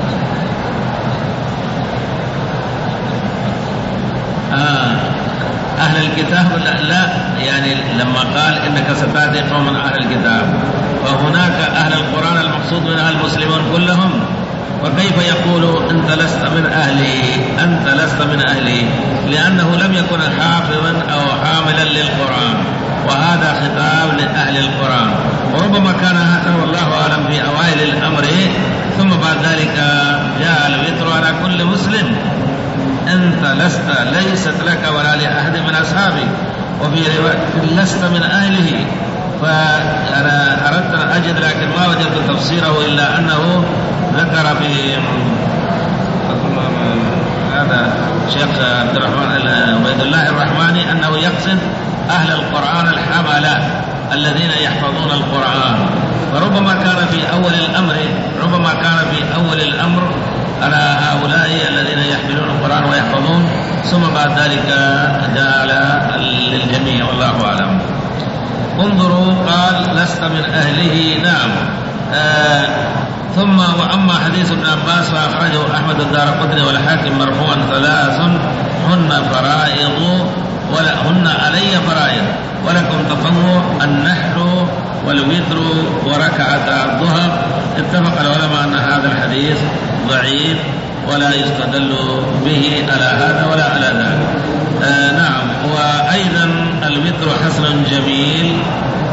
آه أهل الكتاب لا, لا يعني لما قال إنك ستأتي قوم أهل الكتاب، وهناك أهل القرآن المقصود منها المسلمون كلهم، وكيف يقول أنت لست من أهلي أنت لست من أهلي لأنه لم يكن حافظا أو حاملا للقرآن، وهذا خطاب لأهل القرآن. وربما كان هذا والله أعلم في أوائل الأمر، ثم بعد ذلك جاء الوتر على كل مسلم أنت لست ليست لك ولا لأحد من أصحابي. وفي رواية لست من أهله، فأنا أردت أن أجد لكن ما وجدت تفسيره إلا أنه ذكر في هذا شيخ عبد الرحمن عبيد الله الرحماني أنه يقصد أهل القرآن الحملة الذين يحفظون القرآن، فربما كان في أول الأمر ربما كان في أول الأمر على هؤلاء الذين يحملون القرآن ويحفظون، ثم بعد ذلك جعل للجميع والله أعلم. انظروا قال لست من أهله. نعم. آه ثم وأما حديث ابن عباس فأخرجه أحمد الدارقطني والحاكم مرفوعا ثلاث هن فرائض ولا هن علي فرائض ولكم تطوع النحر والوتر وركعة الضحى. اتفق العلماء أن هذا الحديث ضعيف ولا يستدل به على هذا ولا على ذاك. آه نعم. وأيضا الوتر حسن جميل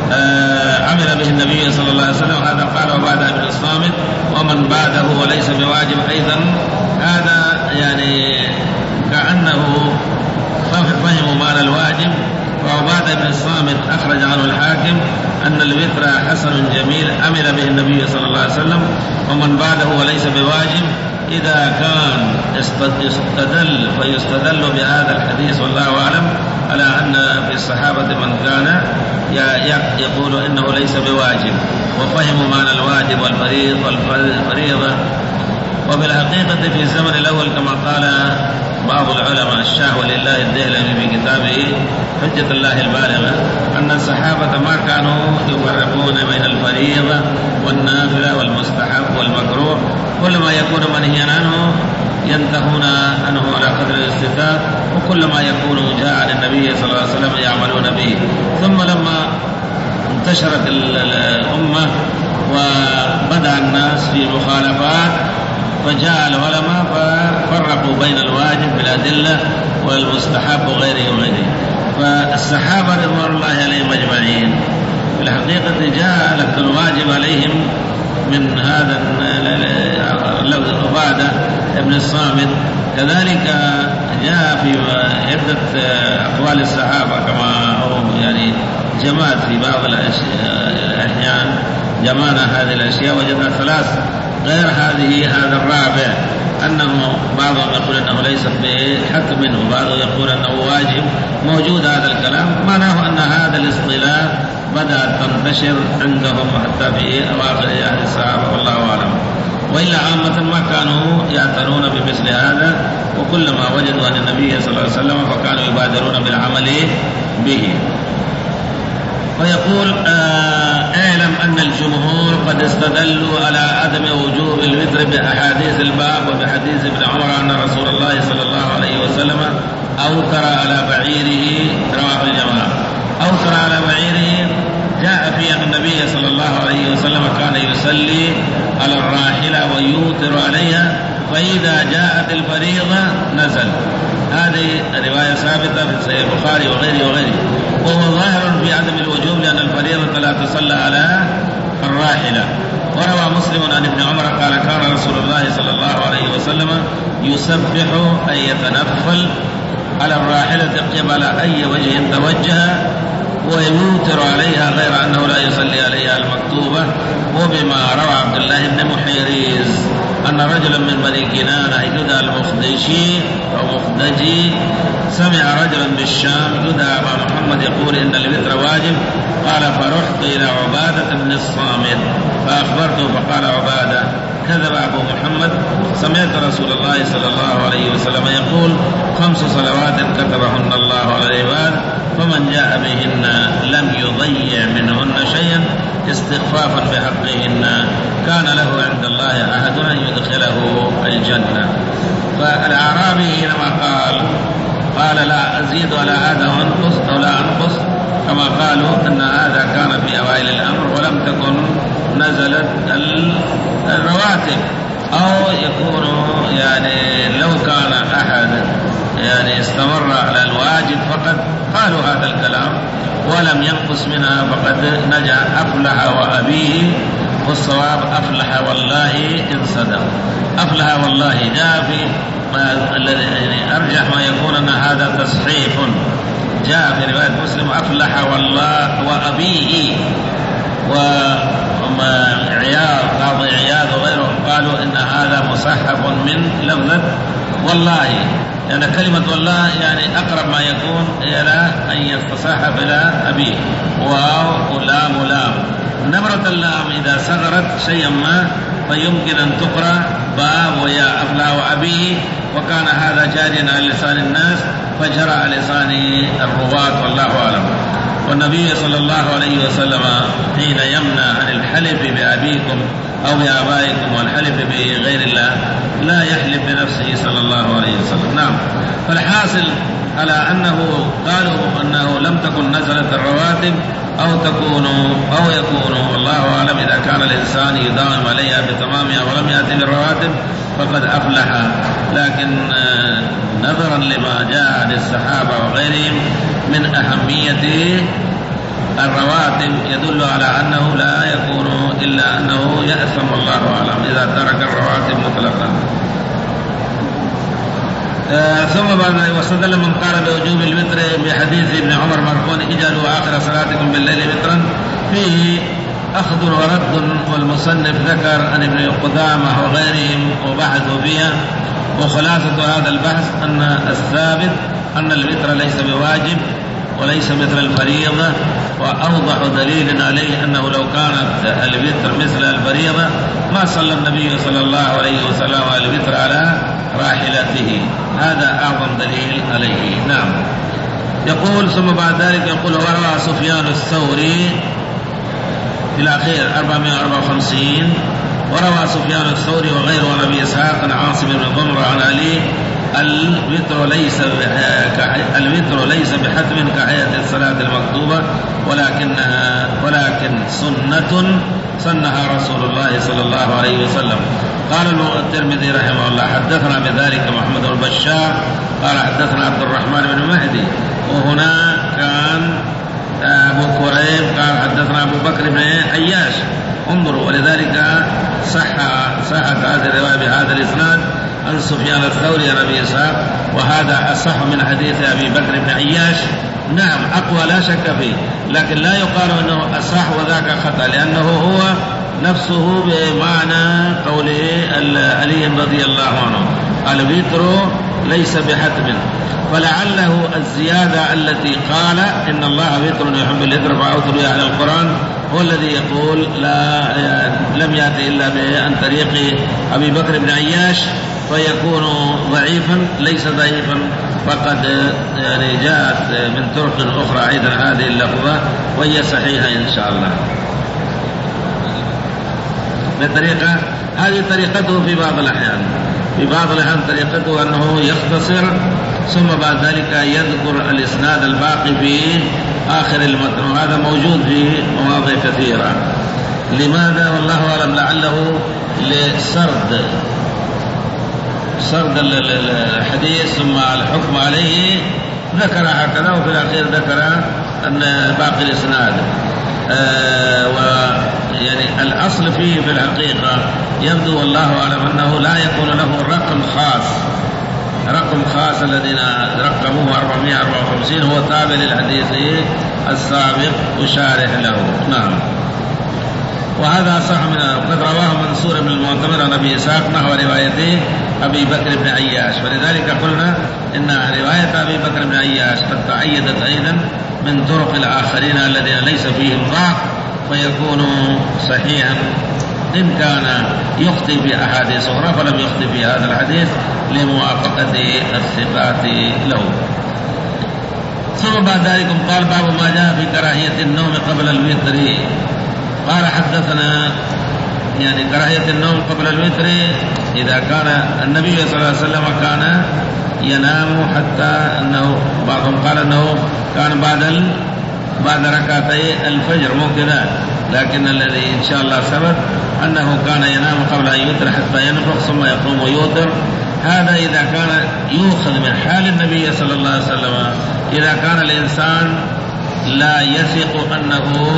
آه عمل به النبي صلى الله عليه وسلم. هذا قال عبادة بن الصامت. ومن بعده وليس بواجب أيضا. هذا يعني كأنه فهموا معنى الواجب. وعبادة بن الصامت أخرج عنه الحاكم أن الوتر حسن جميل عمل به النبي صلى الله عليه وسلم. ومن بعده وليس بواجب. إذا كان استدل فيستدل بهذا الحديث والله أعلم على أن في الصحابة من كان يقول إنه ليس بواجب وفهموا معنى الواجب والفريض والفريضة. وبالحقيقة في الزمن الأول كما قال بعض العلماء الشاه ولله الدهلمي في كتابه حجة الله البالغة أن الصحابة ما كانوا يفرقون بين الفريضة والنافلة والمستحب والمكروه. كل ما يكون منهيا عنه ينتهون عنه على قدر الاستثناء. وكل ما يكون جاء عن النبي صلى الله عليه وسلم يعملون به. ثم لما انتشرت الأمة وبدأ الناس في مخالفات فجاء العلماء ففرقوا بين الواجب بالأدلة والمستحب وغيره وغيره. فالصحابة رضوان الله عليهم أجمعين في الحقيقة جاء لك الواجب عليهم من هذا عبادة ابن الصامت. كذلك جاء في عدة أقوال الصحابة كما هو يعني جماعت في بعض الأحيان جمعنا هذه الأشياء وجدنا ثلاث غير هذه. هذا الرابع أنه بعضهم يقول أنه ليس بحتم وبعضهم يقول أنه واجب. موجود هذا الكلام معناه أن هذا الاصطلاح بدأت تنتشر عندهم حتى في أواخر عهد الصحابة والله أعلم. وإلا عامة ما كانوا يعتنون بمثل هذا. وكلما وجدوا عن النبي صلى الله عليه وسلم فكانوا يبادرون بالعمل به. ويقول اعلم أن الجمهور قد استدلوا على عدم وجوب الوتر بأحاديث الباب وبحديث ابن عمر أن رسول الله صلى الله عليه وسلم أوتر على بعيره رواه الجماعة. أوتر على بعيره جاء في أن النبي صلى الله عليه وسلم كان يصلي على الراحلة ويوتر عليها فإذا جاءت الفريضة نزل. هذه رواية ثابتة في صحيح البخاري وغيره وغيره. وهو ظاهر في عدم الوجوب لأن الفريضة لا تصلى على الراحلة. وروى مسلم عن ابن عمر قال كان رسول الله صلى الله عليه وسلم يسبح أي يتنفل على الراحلة قبل أي وجه توجه ويوتر عليها غير أنه لا يصلي عليها المكتوبة. وبما روى عبد الله بن محيريز أن رجلا من بني كنانة يدعى المخدشي أو مخدجي سمع رجلا بالشام يدعى أبا محمد يقول إن الوتر واجب. قال فرحت إلى عبادة بن الصامت فأخبرته فقال عبادة كذب أبو محمد سمعت رسول الله صلى الله عليه وسلم يقول خمس صلوات كتبهن الله على العباد فمن جاء بهن لم يضيع منهن شيئا استخفافا بحقهن كان له عند الله عهد أن يدخله الجنة. فالأعرابي حينما قال قال لا أزيد ولا هذا أنقص أو لا أنقص كما قالوا أن هذا كان في أوائل الأمر ولم تكن نزلت الرواتب أو يكون يعني لو كان أحد يعني استمر على الواجب فقد قالوا هذا الكلام ولم ينقص منها فقد نجا أفلح وأبيه. والصواب أفلح والله إن صدق. أفلح والله جاء في الذي يعني أرجح ما يكون أن هذا تصحيح. جاء في رواية مسلم أفلح والله وأبيه. وعياض قاضي عياض وغيرهم قالوا إن هذا مصحف من لفظة والله لأن يعني كلمة والله يعني أقرب ما يكون إلى أن يتصحف إلى أبيه. واو ولام لام نبرة اللام إذا صغرت شيئا ما فيمكن أن تقرأ باب ويا أفلح وأبيه. وكان هذا جاريا على لسان الناس فجرى على لسان الرواة والله أعلم. والنبي صلى الله عليه وسلم حين يمنع عن الحلف بأبيكم أو بآبائكم والحلف بغير الله لا يحلف بنفسه صلى الله عليه وسلم. نعم. فالحاصل على أنه قالوا أنه لم تكن نزلت الرواتب أو تكون أو يكون والله أعلم. إذا كان الإنسان يداوم عليها بتمامها ولم يأتي بالرواتب فقد أفلح. لكن نظرا لما جاء عن الصحابة وغيرهم من أهمية الرواتب يدل على أنه لا يكون إلا أنه يأثم، الله أعلم، إذا ترك الرواتب مطلقا. آه ثم بعد واستدل من قال بوجوب الوتر بحديث ابن عمر مرفوعا اجعلوا آخر صلاتكم بالليل وترا، فيه أخذ ورد، والمصنف ذكر عن ابن قدامة وغيرهم وبحثوا فيها، وخلاصة هذا البحث أن الثابت أن الوتر ليس بواجب وليس مثل الفريضة، وأوضح دليل عليه أنه لو كانت الوتر مثل الفريضة ما صلى النبي صلى الله عليه وسلم الوتر على راحلته، هذا أعظم دليل عليه. نعم. يقول ثم بعد ذلك يقول وروى سفيان الثوري في الأخير أربعمائة وأربعة وخمسين، وروى سفيان الثوري وغيره عن أبي إسحاق عن عاصم بن ضمرة عن علي الوتر ليس الوتر ليس بحتم كحياة الصلاة المكتوبة، ولكنها ولكن سنة سنها رسول الله صلى الله عليه وسلم. قال الترمذي رحمه الله حدثنا بذلك محمد بن بشار قال حدثنا عبد الرحمن بن مهدي، وهنا كان أبو كريب قال حدثنا أبو بكر بن عياش، انظروا، ولذلك صح صحت هذه الرواية بهذا الإسناد عن سفيان الثوري عن أبي إسحاق، وهذا أصح من حديث أبي بكر بن عياش. نعم أقوى لا شك فيه، لكن لا يقال أنه أصح وذاك خطأ، لأنه هو نفسه بمعنى قوله علي رضي الله عنه الوتر ليس بحتم، فلعله الزيادة التي قال إن الله وتر يحب الوتر فأوتروا على القرآن هو الذي يقول لا لم يأتي إلا عن طريق أبي بكر بن عياش، فيكون ضعيفا ليس ضعيفا، فقد يعني جاءت من طرق أخرى أيضا هذه اللفظة وهي صحيحة إن شاء الله. بطريقة هذه طريقته في بعض الأحيان، في بعض الأحيان طريقته أنه يختصر ثم بعد ذلك يذكر الإسناد الباقي في آخر المتن، وهذا موجود في مواضع كثيرة. لماذا؟ والله أعلم، لعله لسرد سرد الحديث ثم الحكم عليه ذكر هكذا، وفي الأخير ذكر أن باقي الإسناد. آه ويعني الأصل فيه في الحقيقة يبدو والله أعلم أنه لا يكون له رقم خاص، رقم خاص الذين رقموه أربعمائة وأربعة وخمسين هو تابع للحديث السابق وشارح له. نعم. وهذا صح من وقد رواه منصور بن المعتمر عن أبي إسحاق نحو روايته أبي بكر بن عياش، ولذلك قلنا إن رواية أبي بكر بن عياش قد تأيدت أيضا من طرق الآخرين الذين ليس فيهم ضعف، فيكون صحيحا إن كان يخطئ في أحاديث أخرى فلم يخطئ في هذا الحديث لموافقة الثقات له. ثم بعد ذلك قال باب ما جاء في كراهية النوم قبل الوتر. قال حدثنا يعني كراهية النوم قبل الوتر إذا كان النبي صلى الله عليه وسلم كان ينام حتى أنه بعضهم قال أنه كان بعد ال... بعد ركعتي الفجر مو كذا، لكن الذي إن شاء الله ثبت أنه كان ينام قبل أن يوتر حتى ينفخ ثم يقوم ويوتر. هذا إذا كان يؤخذ من حال النبي صلى الله عليه وسلم، إذا كان الإنسان لا يثق أنه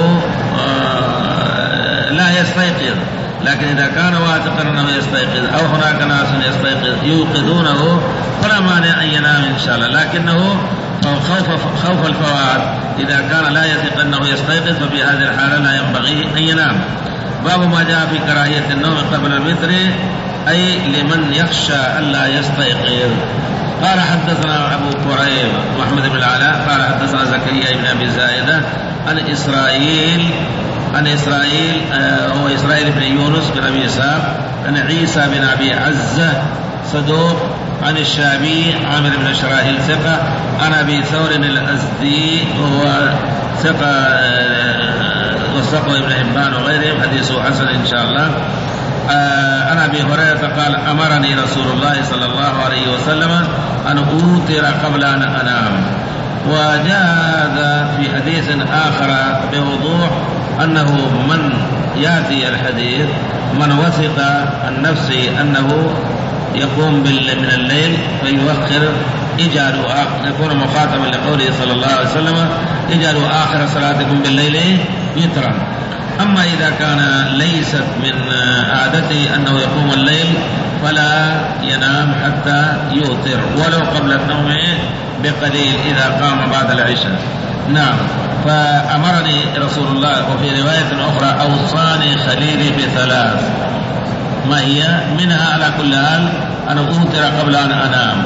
آه لا يستيقظ، لكن إذا كان واثقا أنه يستيقظ أو هناك ناس يستيقظ يوقظونه فلا مانع أن ينام إن شاء الله، لكنه خوف خوف الفوات إذا كان لا يثق أنه يستيقظ ففي هذه الحالة لا ينبغي أن ينام. باب ما جاء في كراهية النوم قبل الوتر أي لمن يخشى ألا يستيقظ. قال حدثنا أبو كريب محمد بن العلاء قال حدثنا زكريا بن أبي زائدة عن إسرائيل عن إسرائيل آه هو إسرائيل بن يونس بن أبي إسحاق عن عيسى بن أبي عزة صدوق عن الشعبي عامر بن شراحيل ثقة عن أبي ثور الأزدي وهو ثقة وثقه ابن حبان وغيرهم حديثه حسن إن شاء الله. عن أبي هريرة قال أمرني رسول الله صلى الله عليه وسلم أن أوتر قبل أن أنام. وجاء هذا في حديث آخر بوضوح أنه من يأتي الحديث من وثق عن نفسه أنه يقوم من الليل فيؤخر اجعلوا يكون مخاطبا لقوله صلى الله عليه وسلم اجعلوا آخر صلاتكم بالليل وترا. أما إذا كان ليست من عادته أنه يقوم الليل فلا ينام حتى يوتر ولو قبل النوم بقليل إذا قام بعد العشاء. نعم. فأمرني رسول الله وفي رواية أخرى أوصاني خليلي بثلاث، ما هي منها على كل حال أن أوتر قبل أن أنام،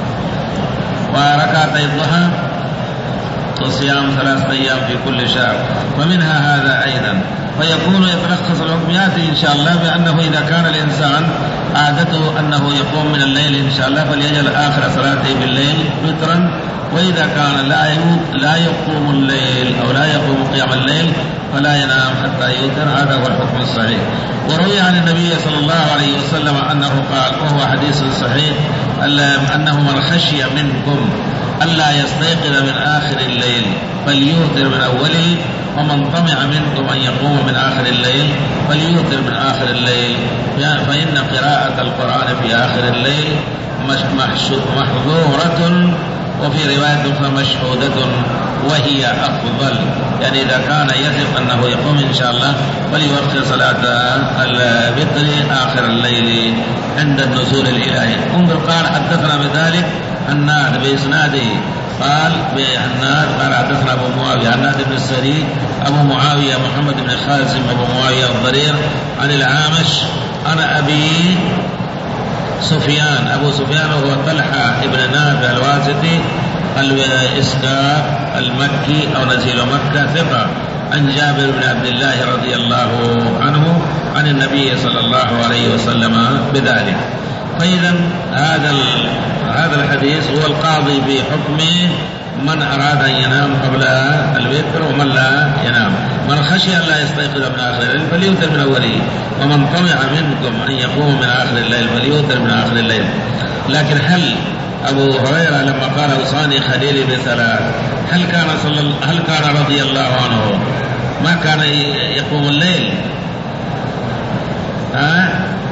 وركعتي الضحى، وصيام ثلاثة أيام في كل شهر، ومنها هذا أيضا. فيكون يتلخص الحكم يأتي إن شاء الله بأنه إذا كان الإنسان عادته أنه يقوم من الليل إن شاء الله فليجعل آخر صلاته بالليل وترا، وإذا كان لا لا يقوم الليل أو لا يقوم قيام الليل فلا ينام حتى يوتر. هذا هو الحكم الصحيح. وروي عن النبي صلى الله عليه وسلم أنه قال، وهو حديث صحيح، أنه من خشي منكم ألا يستيقظ من آخر الليل فليوتر من أوله، ومن طمع منكم أن يقوم من آخر الليل فليوتر من آخر الليل، فإن قراءة القرآن في آخر الليل محظورة، وفي رواية فمشهودة وهي أفضل. يعني إذا كان يثق أنه يقوم إن شاء الله فليوخر صلاة الوتر آخر الليل عند النزول الإلهي. انظر قال حدثنا بذلك الناد بإسناده قال بهناد قال حدثنا أبو معاوية هناد بن السري أبو معاوية محمد بن خازم أبو معاوية الضرير عن العامش عن أبي سفيان أبو سفيان وهو طلحة ابن نافع الواسطي الإسكاف المكي أو نزيل مكة ثقة عن جابر بن عبد الله رضي الله عنه عن النبي صلى الله عليه وسلم بذلك. فإذا هذا هذا الحديث هو القاضي بحكم من أراد أن ينام قبل الوتر ومن لا ينام. من خشي أن لا يستيقظ من آخر الليل فليوتر من أوله، ومن طمع منكم أن يقوم من آخر الليل فليوتر من آخر الليل. لكن هل أبو هريرة لما قال أوصاني خليلي بثلاث هل كان صلى هل كان رضي الله عنه ما كان يقوم الليل؟ ها؟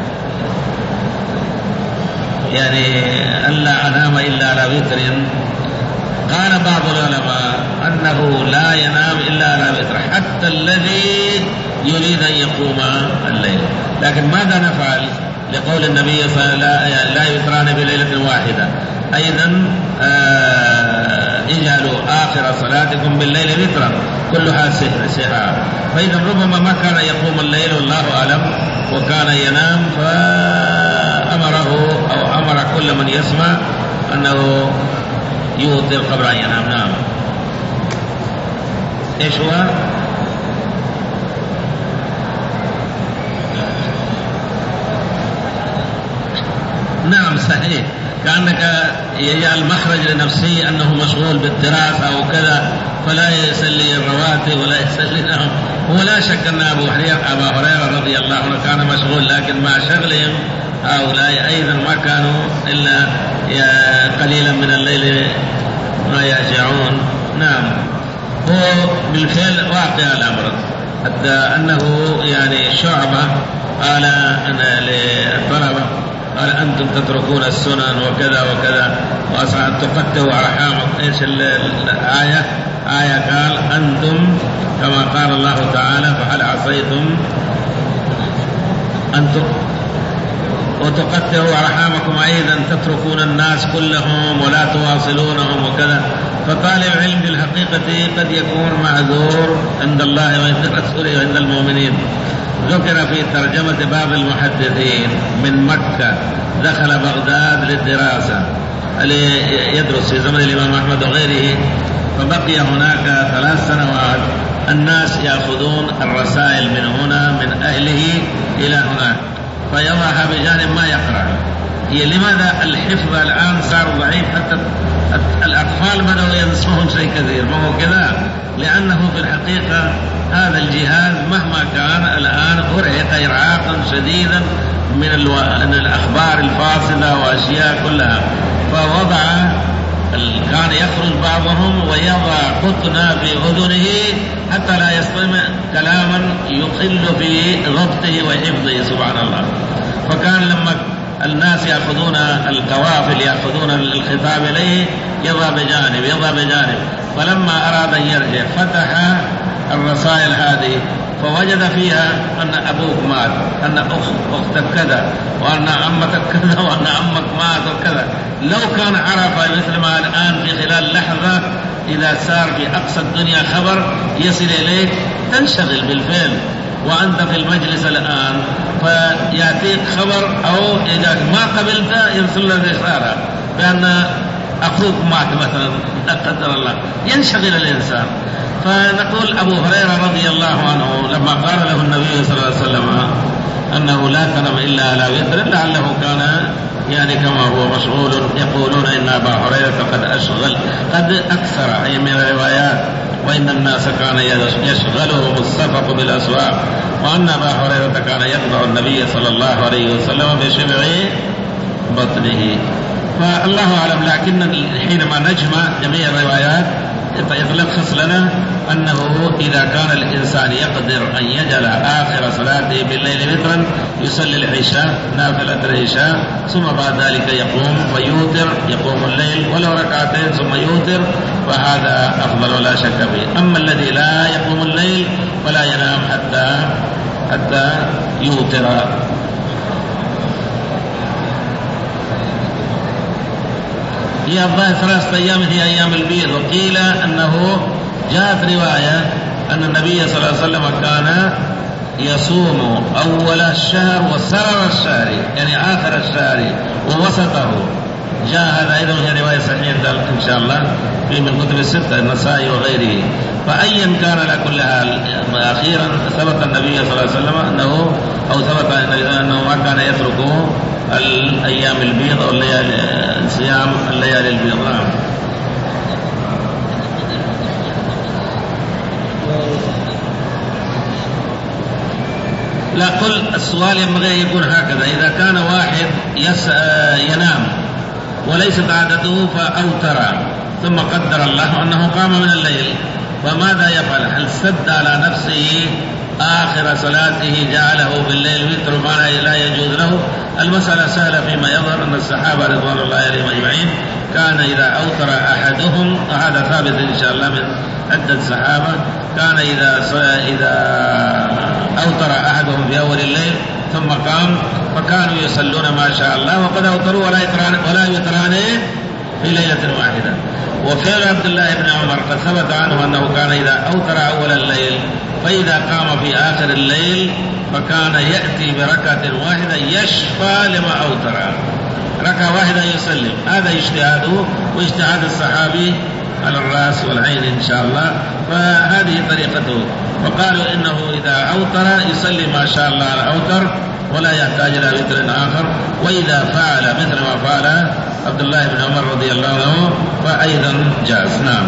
يعني ألا أنام إلا على وتر. قال بعض العلماء أنه لا ينام إلا على وتر حتى الذي يريد أن يقوم الليل. لكن ماذا نفعل لقول النبي صلى الله عليه وسلم لا يوتران بليلة واحدة؟ أيضا آه اجعلوا آخر صلاتكم بالليل وترا، كلها سحر. فإذا ربما ما كان يقوم الليل والله أعلم وكان ينام، فأمره أو أمر كل من يسمع أنه يوتر قبل أن ينام. نعم. إيش هو؟ نعم صحيح، كأنك يجعل مخرج لنفسه أنه مشغول بالدراسة أو كذا فلا يسلي الرواتب ولا يسلي نوم. ولا شك أن أبو هريرة رضي الله عنه كان مشغول، لكن مع شغلهم هؤلاء أيضا ما كانوا إلا قليلا من الليل ما يرجعون. نعم. هو بالفعل واقع الأمر، حتى أنه يعني شعبة قال أنا للطلبة قال أنتم تتركون السنن وكذا وكذا وأسرع أن تقتلوا أرحامكم. إيش الآية؟ آية قال أنتم كما قال الله تعالى فهل عصيتم أنتم وتقتلوا أرحامكم أيضا تتركون الناس كلهم ولا تواصلونهم وكذا. فطالب علم بالحقيقة قد يكون معذور عند الله وعند رسوله وعند المؤمنين. ذكر في ترجمة باب المحدثين من مكة دخل بغداد للدراسة يدرس في زمن الإمام أحمد وغيره، فبقي هناك ثلاث سنوات. الناس يأخذون الرسائل من هنا من أهله إلى هناك فيضعها بجانب ما يقرأ. هي لماذا الحفظ الآن صار ضعيف حتى الأطفال بدأوا ينسون شيء كثير؟ ما هو كذا، لأنه في الحقيقة هذا الجهاز مهما كان الآن أرهق إرهاقا شديدا من الو... الأخبار الفاصلة وأشياء كلها. فوضع كان يخرج بعضهم ويضع قطنا في أذنه حتى لا يستمع كلاما يخل في ضبطه وحفظه سبحان الله. فكان لما الناس يأخذون القوافل يأخذون الخطاب إليه يضع بجانب يضع بجانب. فلما أراد أن يرجع فتح الرسائل هذه فوجد فيها أن أبوك مات، أن أختك كذا، وأن عمتك كذا، وأن عمك مات وكذا. لو كان عرف مثل ما الآن في خلال لحظة إذا صار في أقصى الدنيا خبر يصل إليك تنشغل بالفعل، وأنت في المجلس الآن فيأتيك خبر أو إذا ما قبلت يرسل لك رسالة بأن أخوك مات مثلا لا قدر الله، ينشغل الإنسان. فنقول أبو هريرة رضي الله عنه لما قال له النبي صلى الله عليه وسلم أنه لا تنم إلا على وتر لعله كان يعني كما هو مشغول. يقولون إن أبا هريرة قد أشغل قد أكثر أي من الروايات، وإن الناس كان يشغلهم السفق بالأسواق، وأن أبا هريرة كان يتبع النبي صلى الله عليه وسلم بشبع بطنه. فالله أعلم، لكن حينما نجمع جميع الروايات فيتلخص لنا أنه إذا كان الإنسان يقدر أن يجعل آخر صلاته بالليل وترا يصلي العشاء نافلة العشاء ثم بعد ذلك يقوم ويوتر، يقوم الليل ولو ركعتين ثم يوتر، فهذا أفضل ولا شك فيه. أما الذي لا يقوم الليل فلا ينام حتى حتى يوتر. هي الظاهر ثلاثة أيام هي أيام البيض. وقيل أنه جاءت رواية أن النبي صلى الله عليه وسلم كان يصوم أول الشهر وسرر الشهر يعني آخر الشهر ووسطه. جاء هذا أيضا هي رواية صحيحة إن شاء الله في من كتب الستة النسائي وغيره. فأيا كان لكل حال أخيرا ثبت النبي صلى الله عليه وسلم أنه أو ثبت أنه ما كان يترك الأيام البيض أو الليالي صيام الليالي البيض. لا قل السؤال ينبغي يكون هكذا: إذا كان واحد يس ينام وليست عادته فأوتر ثم قدر الله أنه قام من الليل فماذا يفعل؟ هل سد على نفسه آخر صلاته جعله بالليل وتر ما لا يجوز له؟ المسألة سهلة فيما يظهر أن الصحابة رضوان الله عليهم أجمعين كان إذا أوتر أحدهم، وهذا ثابت إن شاء الله من عدة صحابة، كان إذا إذا أوتر أحدهم في أول الليل ثم قام فكانوا يصلون ما شاء الله وقد أوتروا ولا يتران ولا يتران في ليلة واحدة. وفعل عبد الله بن عمر قد ثبت عنه أنه كان إذا أوتر أول الليل فإذا قام في آخر الليل فكان يأتي بركعة واحدة يشفى لما أوتر، ركعة واحدة يسلم. هذا اجتهاده واجتهاد الصحابي على الرأس والعين إن شاء الله، فهذه طريقته. وقالوا إنه إذا أوتر يصلي ما شاء الله على أوتر ولا يحتاج إلى وتر آخر، وإذا فعل مثل ما فعل عبد الله بن عمر رضي الله عنه فأيضا جاز. نعم.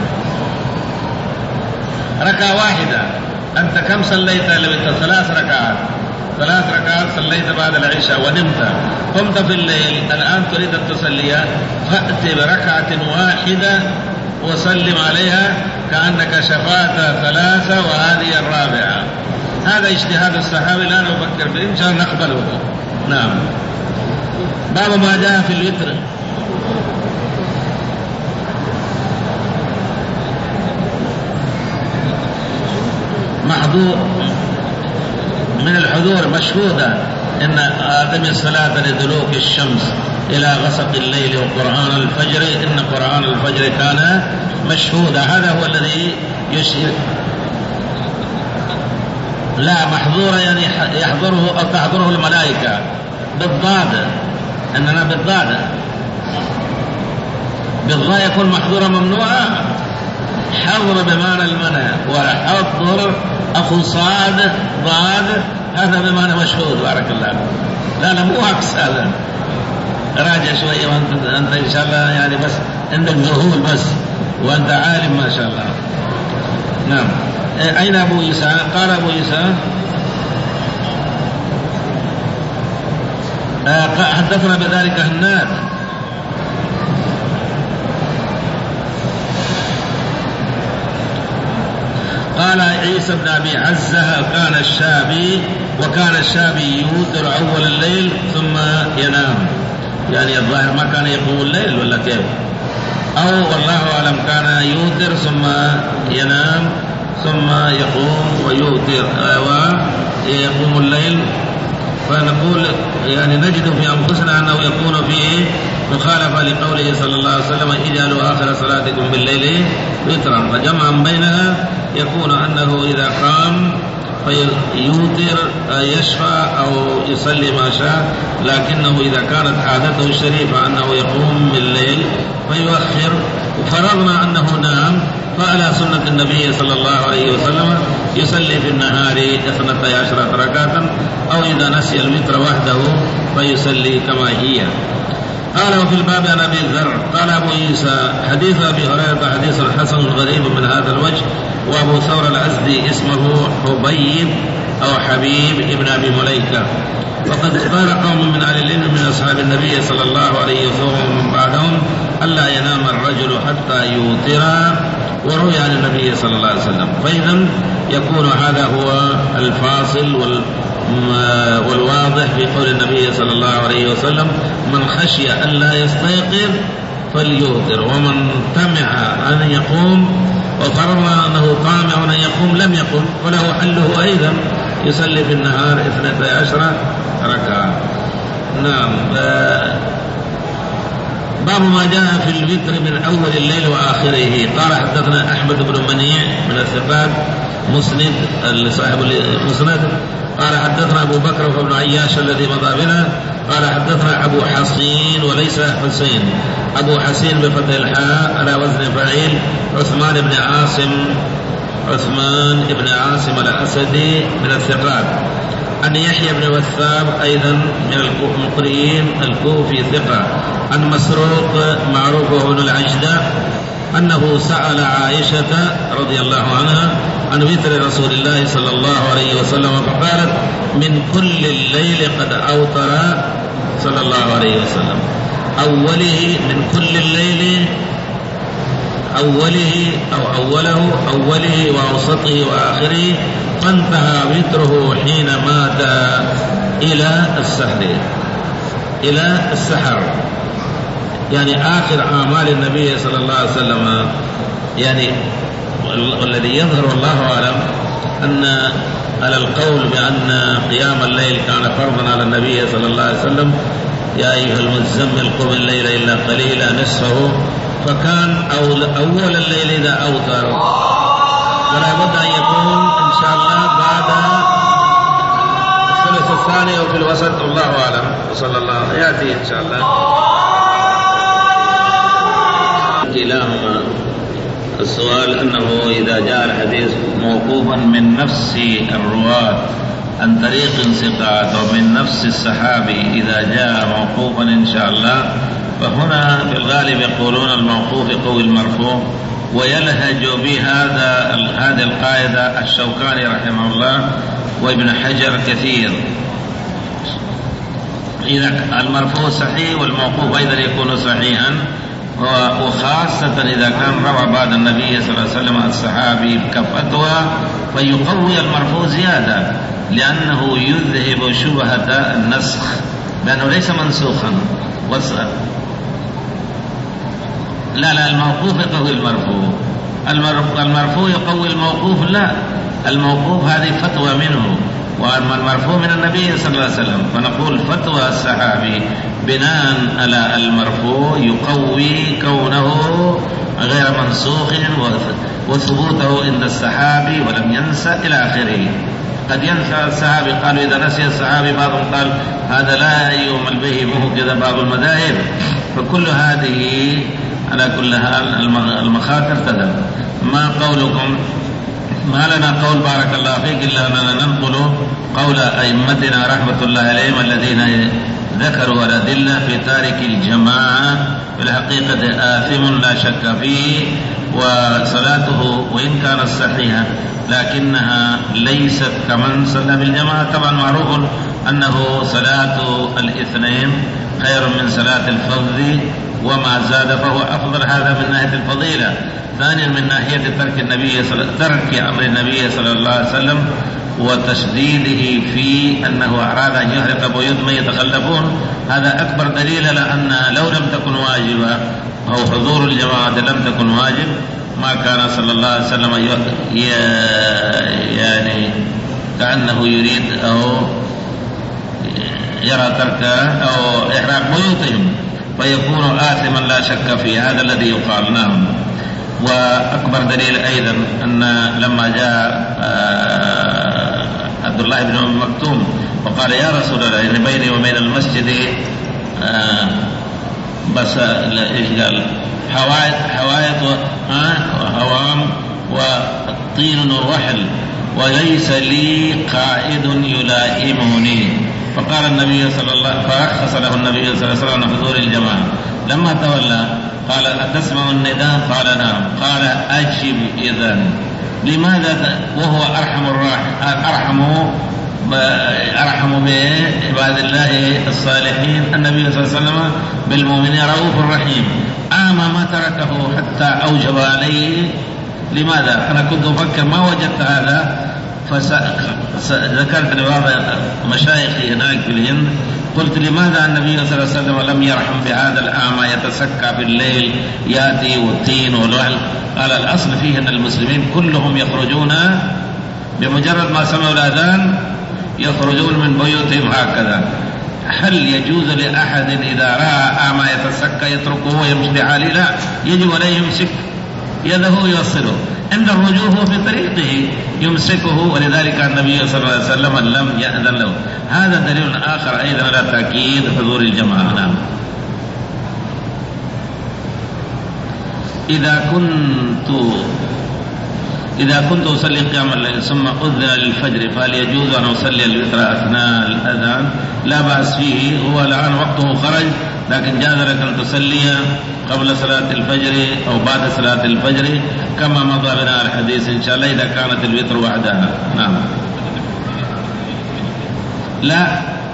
ركعة واحدة أنت كم صليت؟ لو ثلاث ركعات ثلاث ركعات صليت بعد العشاء ونمت، قمت في الليل الآن تريد أن تصليها، فأتي بركعة واحدة وسلم عليها كأنك شفعت ثلاثة وهذه الرابعة. هذا اجتهاد الصحابي لا نفكر فيه، إن شاء الله نقبله. نعم. باب ما جاء في الوتر. محظور من الحضور مشهودة إن آدم الصلاة لدلوك الشمس إلى غسق الليل وقرآن الفجر، إن قرآن الفجر كان مشهودا. هذا هو الذي يشير. لا محظورة يعني يحضره أو تحضره الملائكة بالضاد، إننا بالضاد بالضاد يكون محظورة ممنوعة. حضر بمعنى المنع، وحضر أخو صاد ضاد هذا بمعنى مشهود. بارك الله. لا لا مو عكس هذا، راجع شوية وأنت أنت إن شاء الله يعني بس عندك ذهول بس وأنت عالم ما شاء الله. نعم. أين أبو عيسى؟ قال أبو عيسى حدثنا بذلك هناد قال عيسى بن أبي عزة كان الشابي وكان الشعبي يوتر أول الليل ثم ينام، يعني الظاهر ما كان يقوم الليل ولا كيف؟ أو والله أعلم كان يوتر ثم ينام ثم يقوم ويوتر ويقوم الليل. فنقول يعني نجد في أنفسنا أنه يكون فيه مخالفة لقوله صلى الله عليه وسلم اجعلوا آخر صلاتكم بالليل وترا، فجمعا بينها يكون أنه إذا قام فيوتر يشفع أو يصلي ما شاء، لكنه إذا كانت عادته الشريفة أنه يقوم بالليل فيؤخر. وفرضنا أنه نام فعلى سنة النبي صلى الله عليه وسلم يصلي في النهار اثنتي عشرة ركعة، أو إذا نسي الوتر وحده فيصلي كما هي. قال وفي الباب عن أبي ذر قال أبو عيسى حديث أبي هريرة حديث حسن غريب من هذا الوجه. وأبو ثور الأزدي اسمه حبيب أو حبيب ابن أبي مليكة. وقد اختار قوم من أهل العلم من أصحاب النبي صلى الله عليه وسلم ومن بعدهم ألا ينام الرجل حتى يوتر، وروي عن النبي صلى الله عليه وسلم. فإذا يكون هذا هو الفاصل وال والواضح في قول النبي صلى الله عليه وسلم من خشي ألا يستيقظ فليوتر، ومن طمع أن يقوم وقرر أنه طامع أن يقوم لم يقم وله حله أيضا يصلي في النهار اثنتي عشرة ركعة. نعم. باب ما جاء في الوتر من أول الليل وآخره. قال حدثنا أحمد بن منيع من الثقات مسند صاحب المسند قال حدثنا أبو بكر بن عياش الذي مضى بنا قال حدثنا أبو حصين وليس حسين، أبو حسين بفتح الحاء على وزن فاعل عثمان بن عاصم عثمان بن عاصم الأسدي من الثقات. عن يحيى بن وثاب أيضا من المقرئين الكوفي ثقة. عن مسروق معروف بن العجدة أنه سأل عائشة رضي الله عنها عن وتر رسول الله صلى الله عليه وسلم فقالت من كل الليل قد أوتر صلى الله عليه وسلم. أوله من كل الليل أوله أو أوله أوله وأوسطه وآخره، فانتهى وتره حين مات إلى السحر إلى السحر يعني آخر أعمال النبي صلى الله عليه وسلم. يعني والذي يظهر الله أعلم أن على القول بأن قيام الليل كان فرضا على النبي صلى الله عليه وسلم يا أيها المزمل قم الليل إلا قليلا نصفه، فكان أول, أول الليل إذا أوتر، ولا بد أن يكون إن شاء الله بعد الثلث الثاني أو في الوسط، الله أعلم. وصلى الله يأتي إن شاء الله. كلاهما السؤال أنه إذا جاء الحديث موقوفا من نفس الرواة عن طريق ثقات ومن نفس الصحابي إذا جاء موقوفا إن شاء الله، فهنا في الغالب يقولون الموقوف قوي المرفوع، ويلهج بهذا هذه القاعدة الشوكاني رحمه الله وابن حجر كثير. إذا المرفوع صحيح والموقوف أيضا يكون صحيحا، وخاصة إذا كان روى بعد النبي صلى الله عليه وسلم الصحابي كفتوى فيقوي المرفوع زيادة، لأنه يذهب شبهة النسخ لأنه ليس منسوخا. لا لا الموقوف يقوي المرفوع، المرفوع يقوي الموقوف، لا الموقوف هذه فتوى منه، وأما المرفوع من النبي صلى الله عليه وسلم، فنقول فتوى الصحابي بناء على المرفوع يقوي كونه غير منسوخ وثبوته عند الصحابي ولم ينسى إلى آخره. قد ينسى الصحابي، قالوا إذا نسي الصحابي بعضهم قال هذا لا يؤمل به، مو كذا بعض المذاهب. فكل هذه على كل حال المخاطر تذهب. ما قولكم؟ ما لنا قول بارك الله فيك إلا أننا ننقل قول أئمتنا رحمة الله عليهم الذين ذكروا الأدلة في تارك الجماعة في الحقيقة آثم لا شك فيه، وصلاته وإن كانت صحيحة لكنها ليست كمن صلى بالجماعة. طبعا معروف أنه صلاة الاثنين خير من صلاة الفرد، وما زاد فهو أفضل، هذا من ناحية الفضيلة. ثانيا من ناحية ترك النبي صلى ترك أمر النبي صلى الله عليه وسلم وتشديده في أنه أراد أن يحرق بيوت من يتخلفون، هذا أكبر دليل على أن لو لم تكن واجبة أو حضور الجماعة لم تكن واجب ما كان صلى الله عليه وسلم يعني كأنه يريد أو يرى ترك أو إحراق بيوتهم فيكون آثما لا شك فيه، هذا الذي يقال. نعم. وأكبر دليل أيضا أن لما جاء عبد الله بن أم مكتوم وقال يا رسول الله إن بيني وبين المسجد بس إيش قال حوائط حوائط وهوام وطين ورحل وليس لي قائد يلائمني، فقال النبي صلى الله عليه وسلم فرخص له النبي صلى الله عليه وسلم حضور الجماعة. لما تولى قال أتسمع النداء؟ قال نعم. قال أجب إذن. لماذا وهو أرحم الراحم أرحم أرحم بعباد الله الصالحين النبي صلى الله عليه وسلم بالمؤمنين رؤوف رحيم، أما ما تركه حتى أوجب عليه. لماذا؟ أنا كنت أفكر ما وجدت هذا، فذكرت لبعض مشايخي هناك في الهند قلت لماذا النبي صلى الله عليه وسلم لم يرحم بهذا الأعمى يتسكى في الليل يأتي والتين والوحل؟ قال الأصل فيه أن المسلمين كلهم يخرجون بمجرد ما سمعوا الأذان يخرجون من بيوتهم هكذا. هل يجوز لأحد إذا رأى أعمى يتسكى يتركه ويمشي لحاله؟ لا، يجب عليه يمسك يده يوصله، عند الرجوع هو في طريقه يمسكه، ولذلك النبي صلى الله عليه وسلم لم يأذن له. هذا دليل آخر أيضا على تأكيد حضور الجماعة. نعم. إذا كنت إذا كنت أصلي قيام الليل ثم أذن للفجر فهل يجوز أن أصلي الوتر أثناء الأذان؟ لا بأس فيه، هو الآن وقته خرج، لكن جاز لك أن تصلي قبل صلاة الفجر أو بعد صلاة الفجر كما مضى بنا الحديث إن شاء الله إذا كانت الوتر وحدها. نعم. لا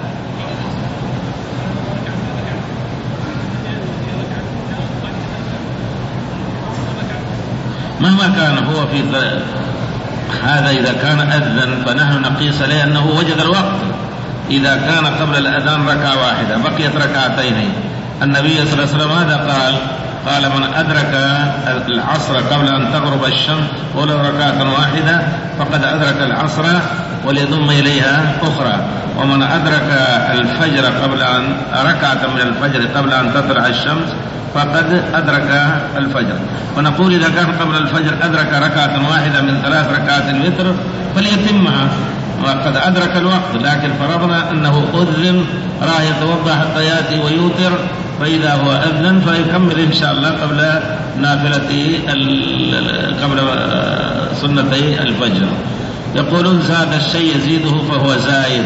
مهما كان هو في هذا إذا كان أذن فنحن نقيس عليه أنه وجد الوقت. إذا كان قبل الأذان ركعة واحدة بقيت ركعتين، النبي صلى الله عليه وسلم ماذا قال؟ قال من أدرك العصر قبل أن تغرب الشمس ولو ركعة واحدة فقد أدرك العصر وليضم إليها أخرى، ومن أدرك الفجر قبل أن ركعة من الفجر قبل أن تطلع الشمس فقد أدرك الفجر. ونقول إذا كان قبل الفجر أدرك ركعة واحدة من ثلاث ركعات الوتر فليتمها وقد أدرك الوقت، لكن فرضنا أنه أذن راح يتوضأ حتى يأتي ويوتر، فإذا هو أذن فيكمل إن شاء الله قبل نافلة قبل سنتي الفجر. يقولون زاد الشيء يزيده فهو زائد.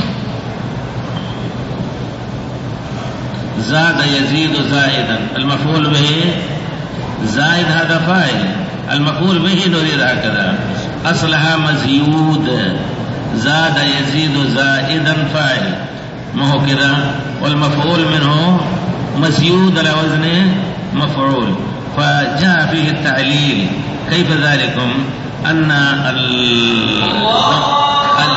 زاد يزيد زائدا، المفعول به زائد هذا فاعل، المفعول به نريد هكذا، أصلها مزيود، زاد يزيد زائدا فاعل ما هو كذا، والمفعول منه مزيود على وزن مفعول، فجاء فيه التعليل. كيف ذلكم؟ أن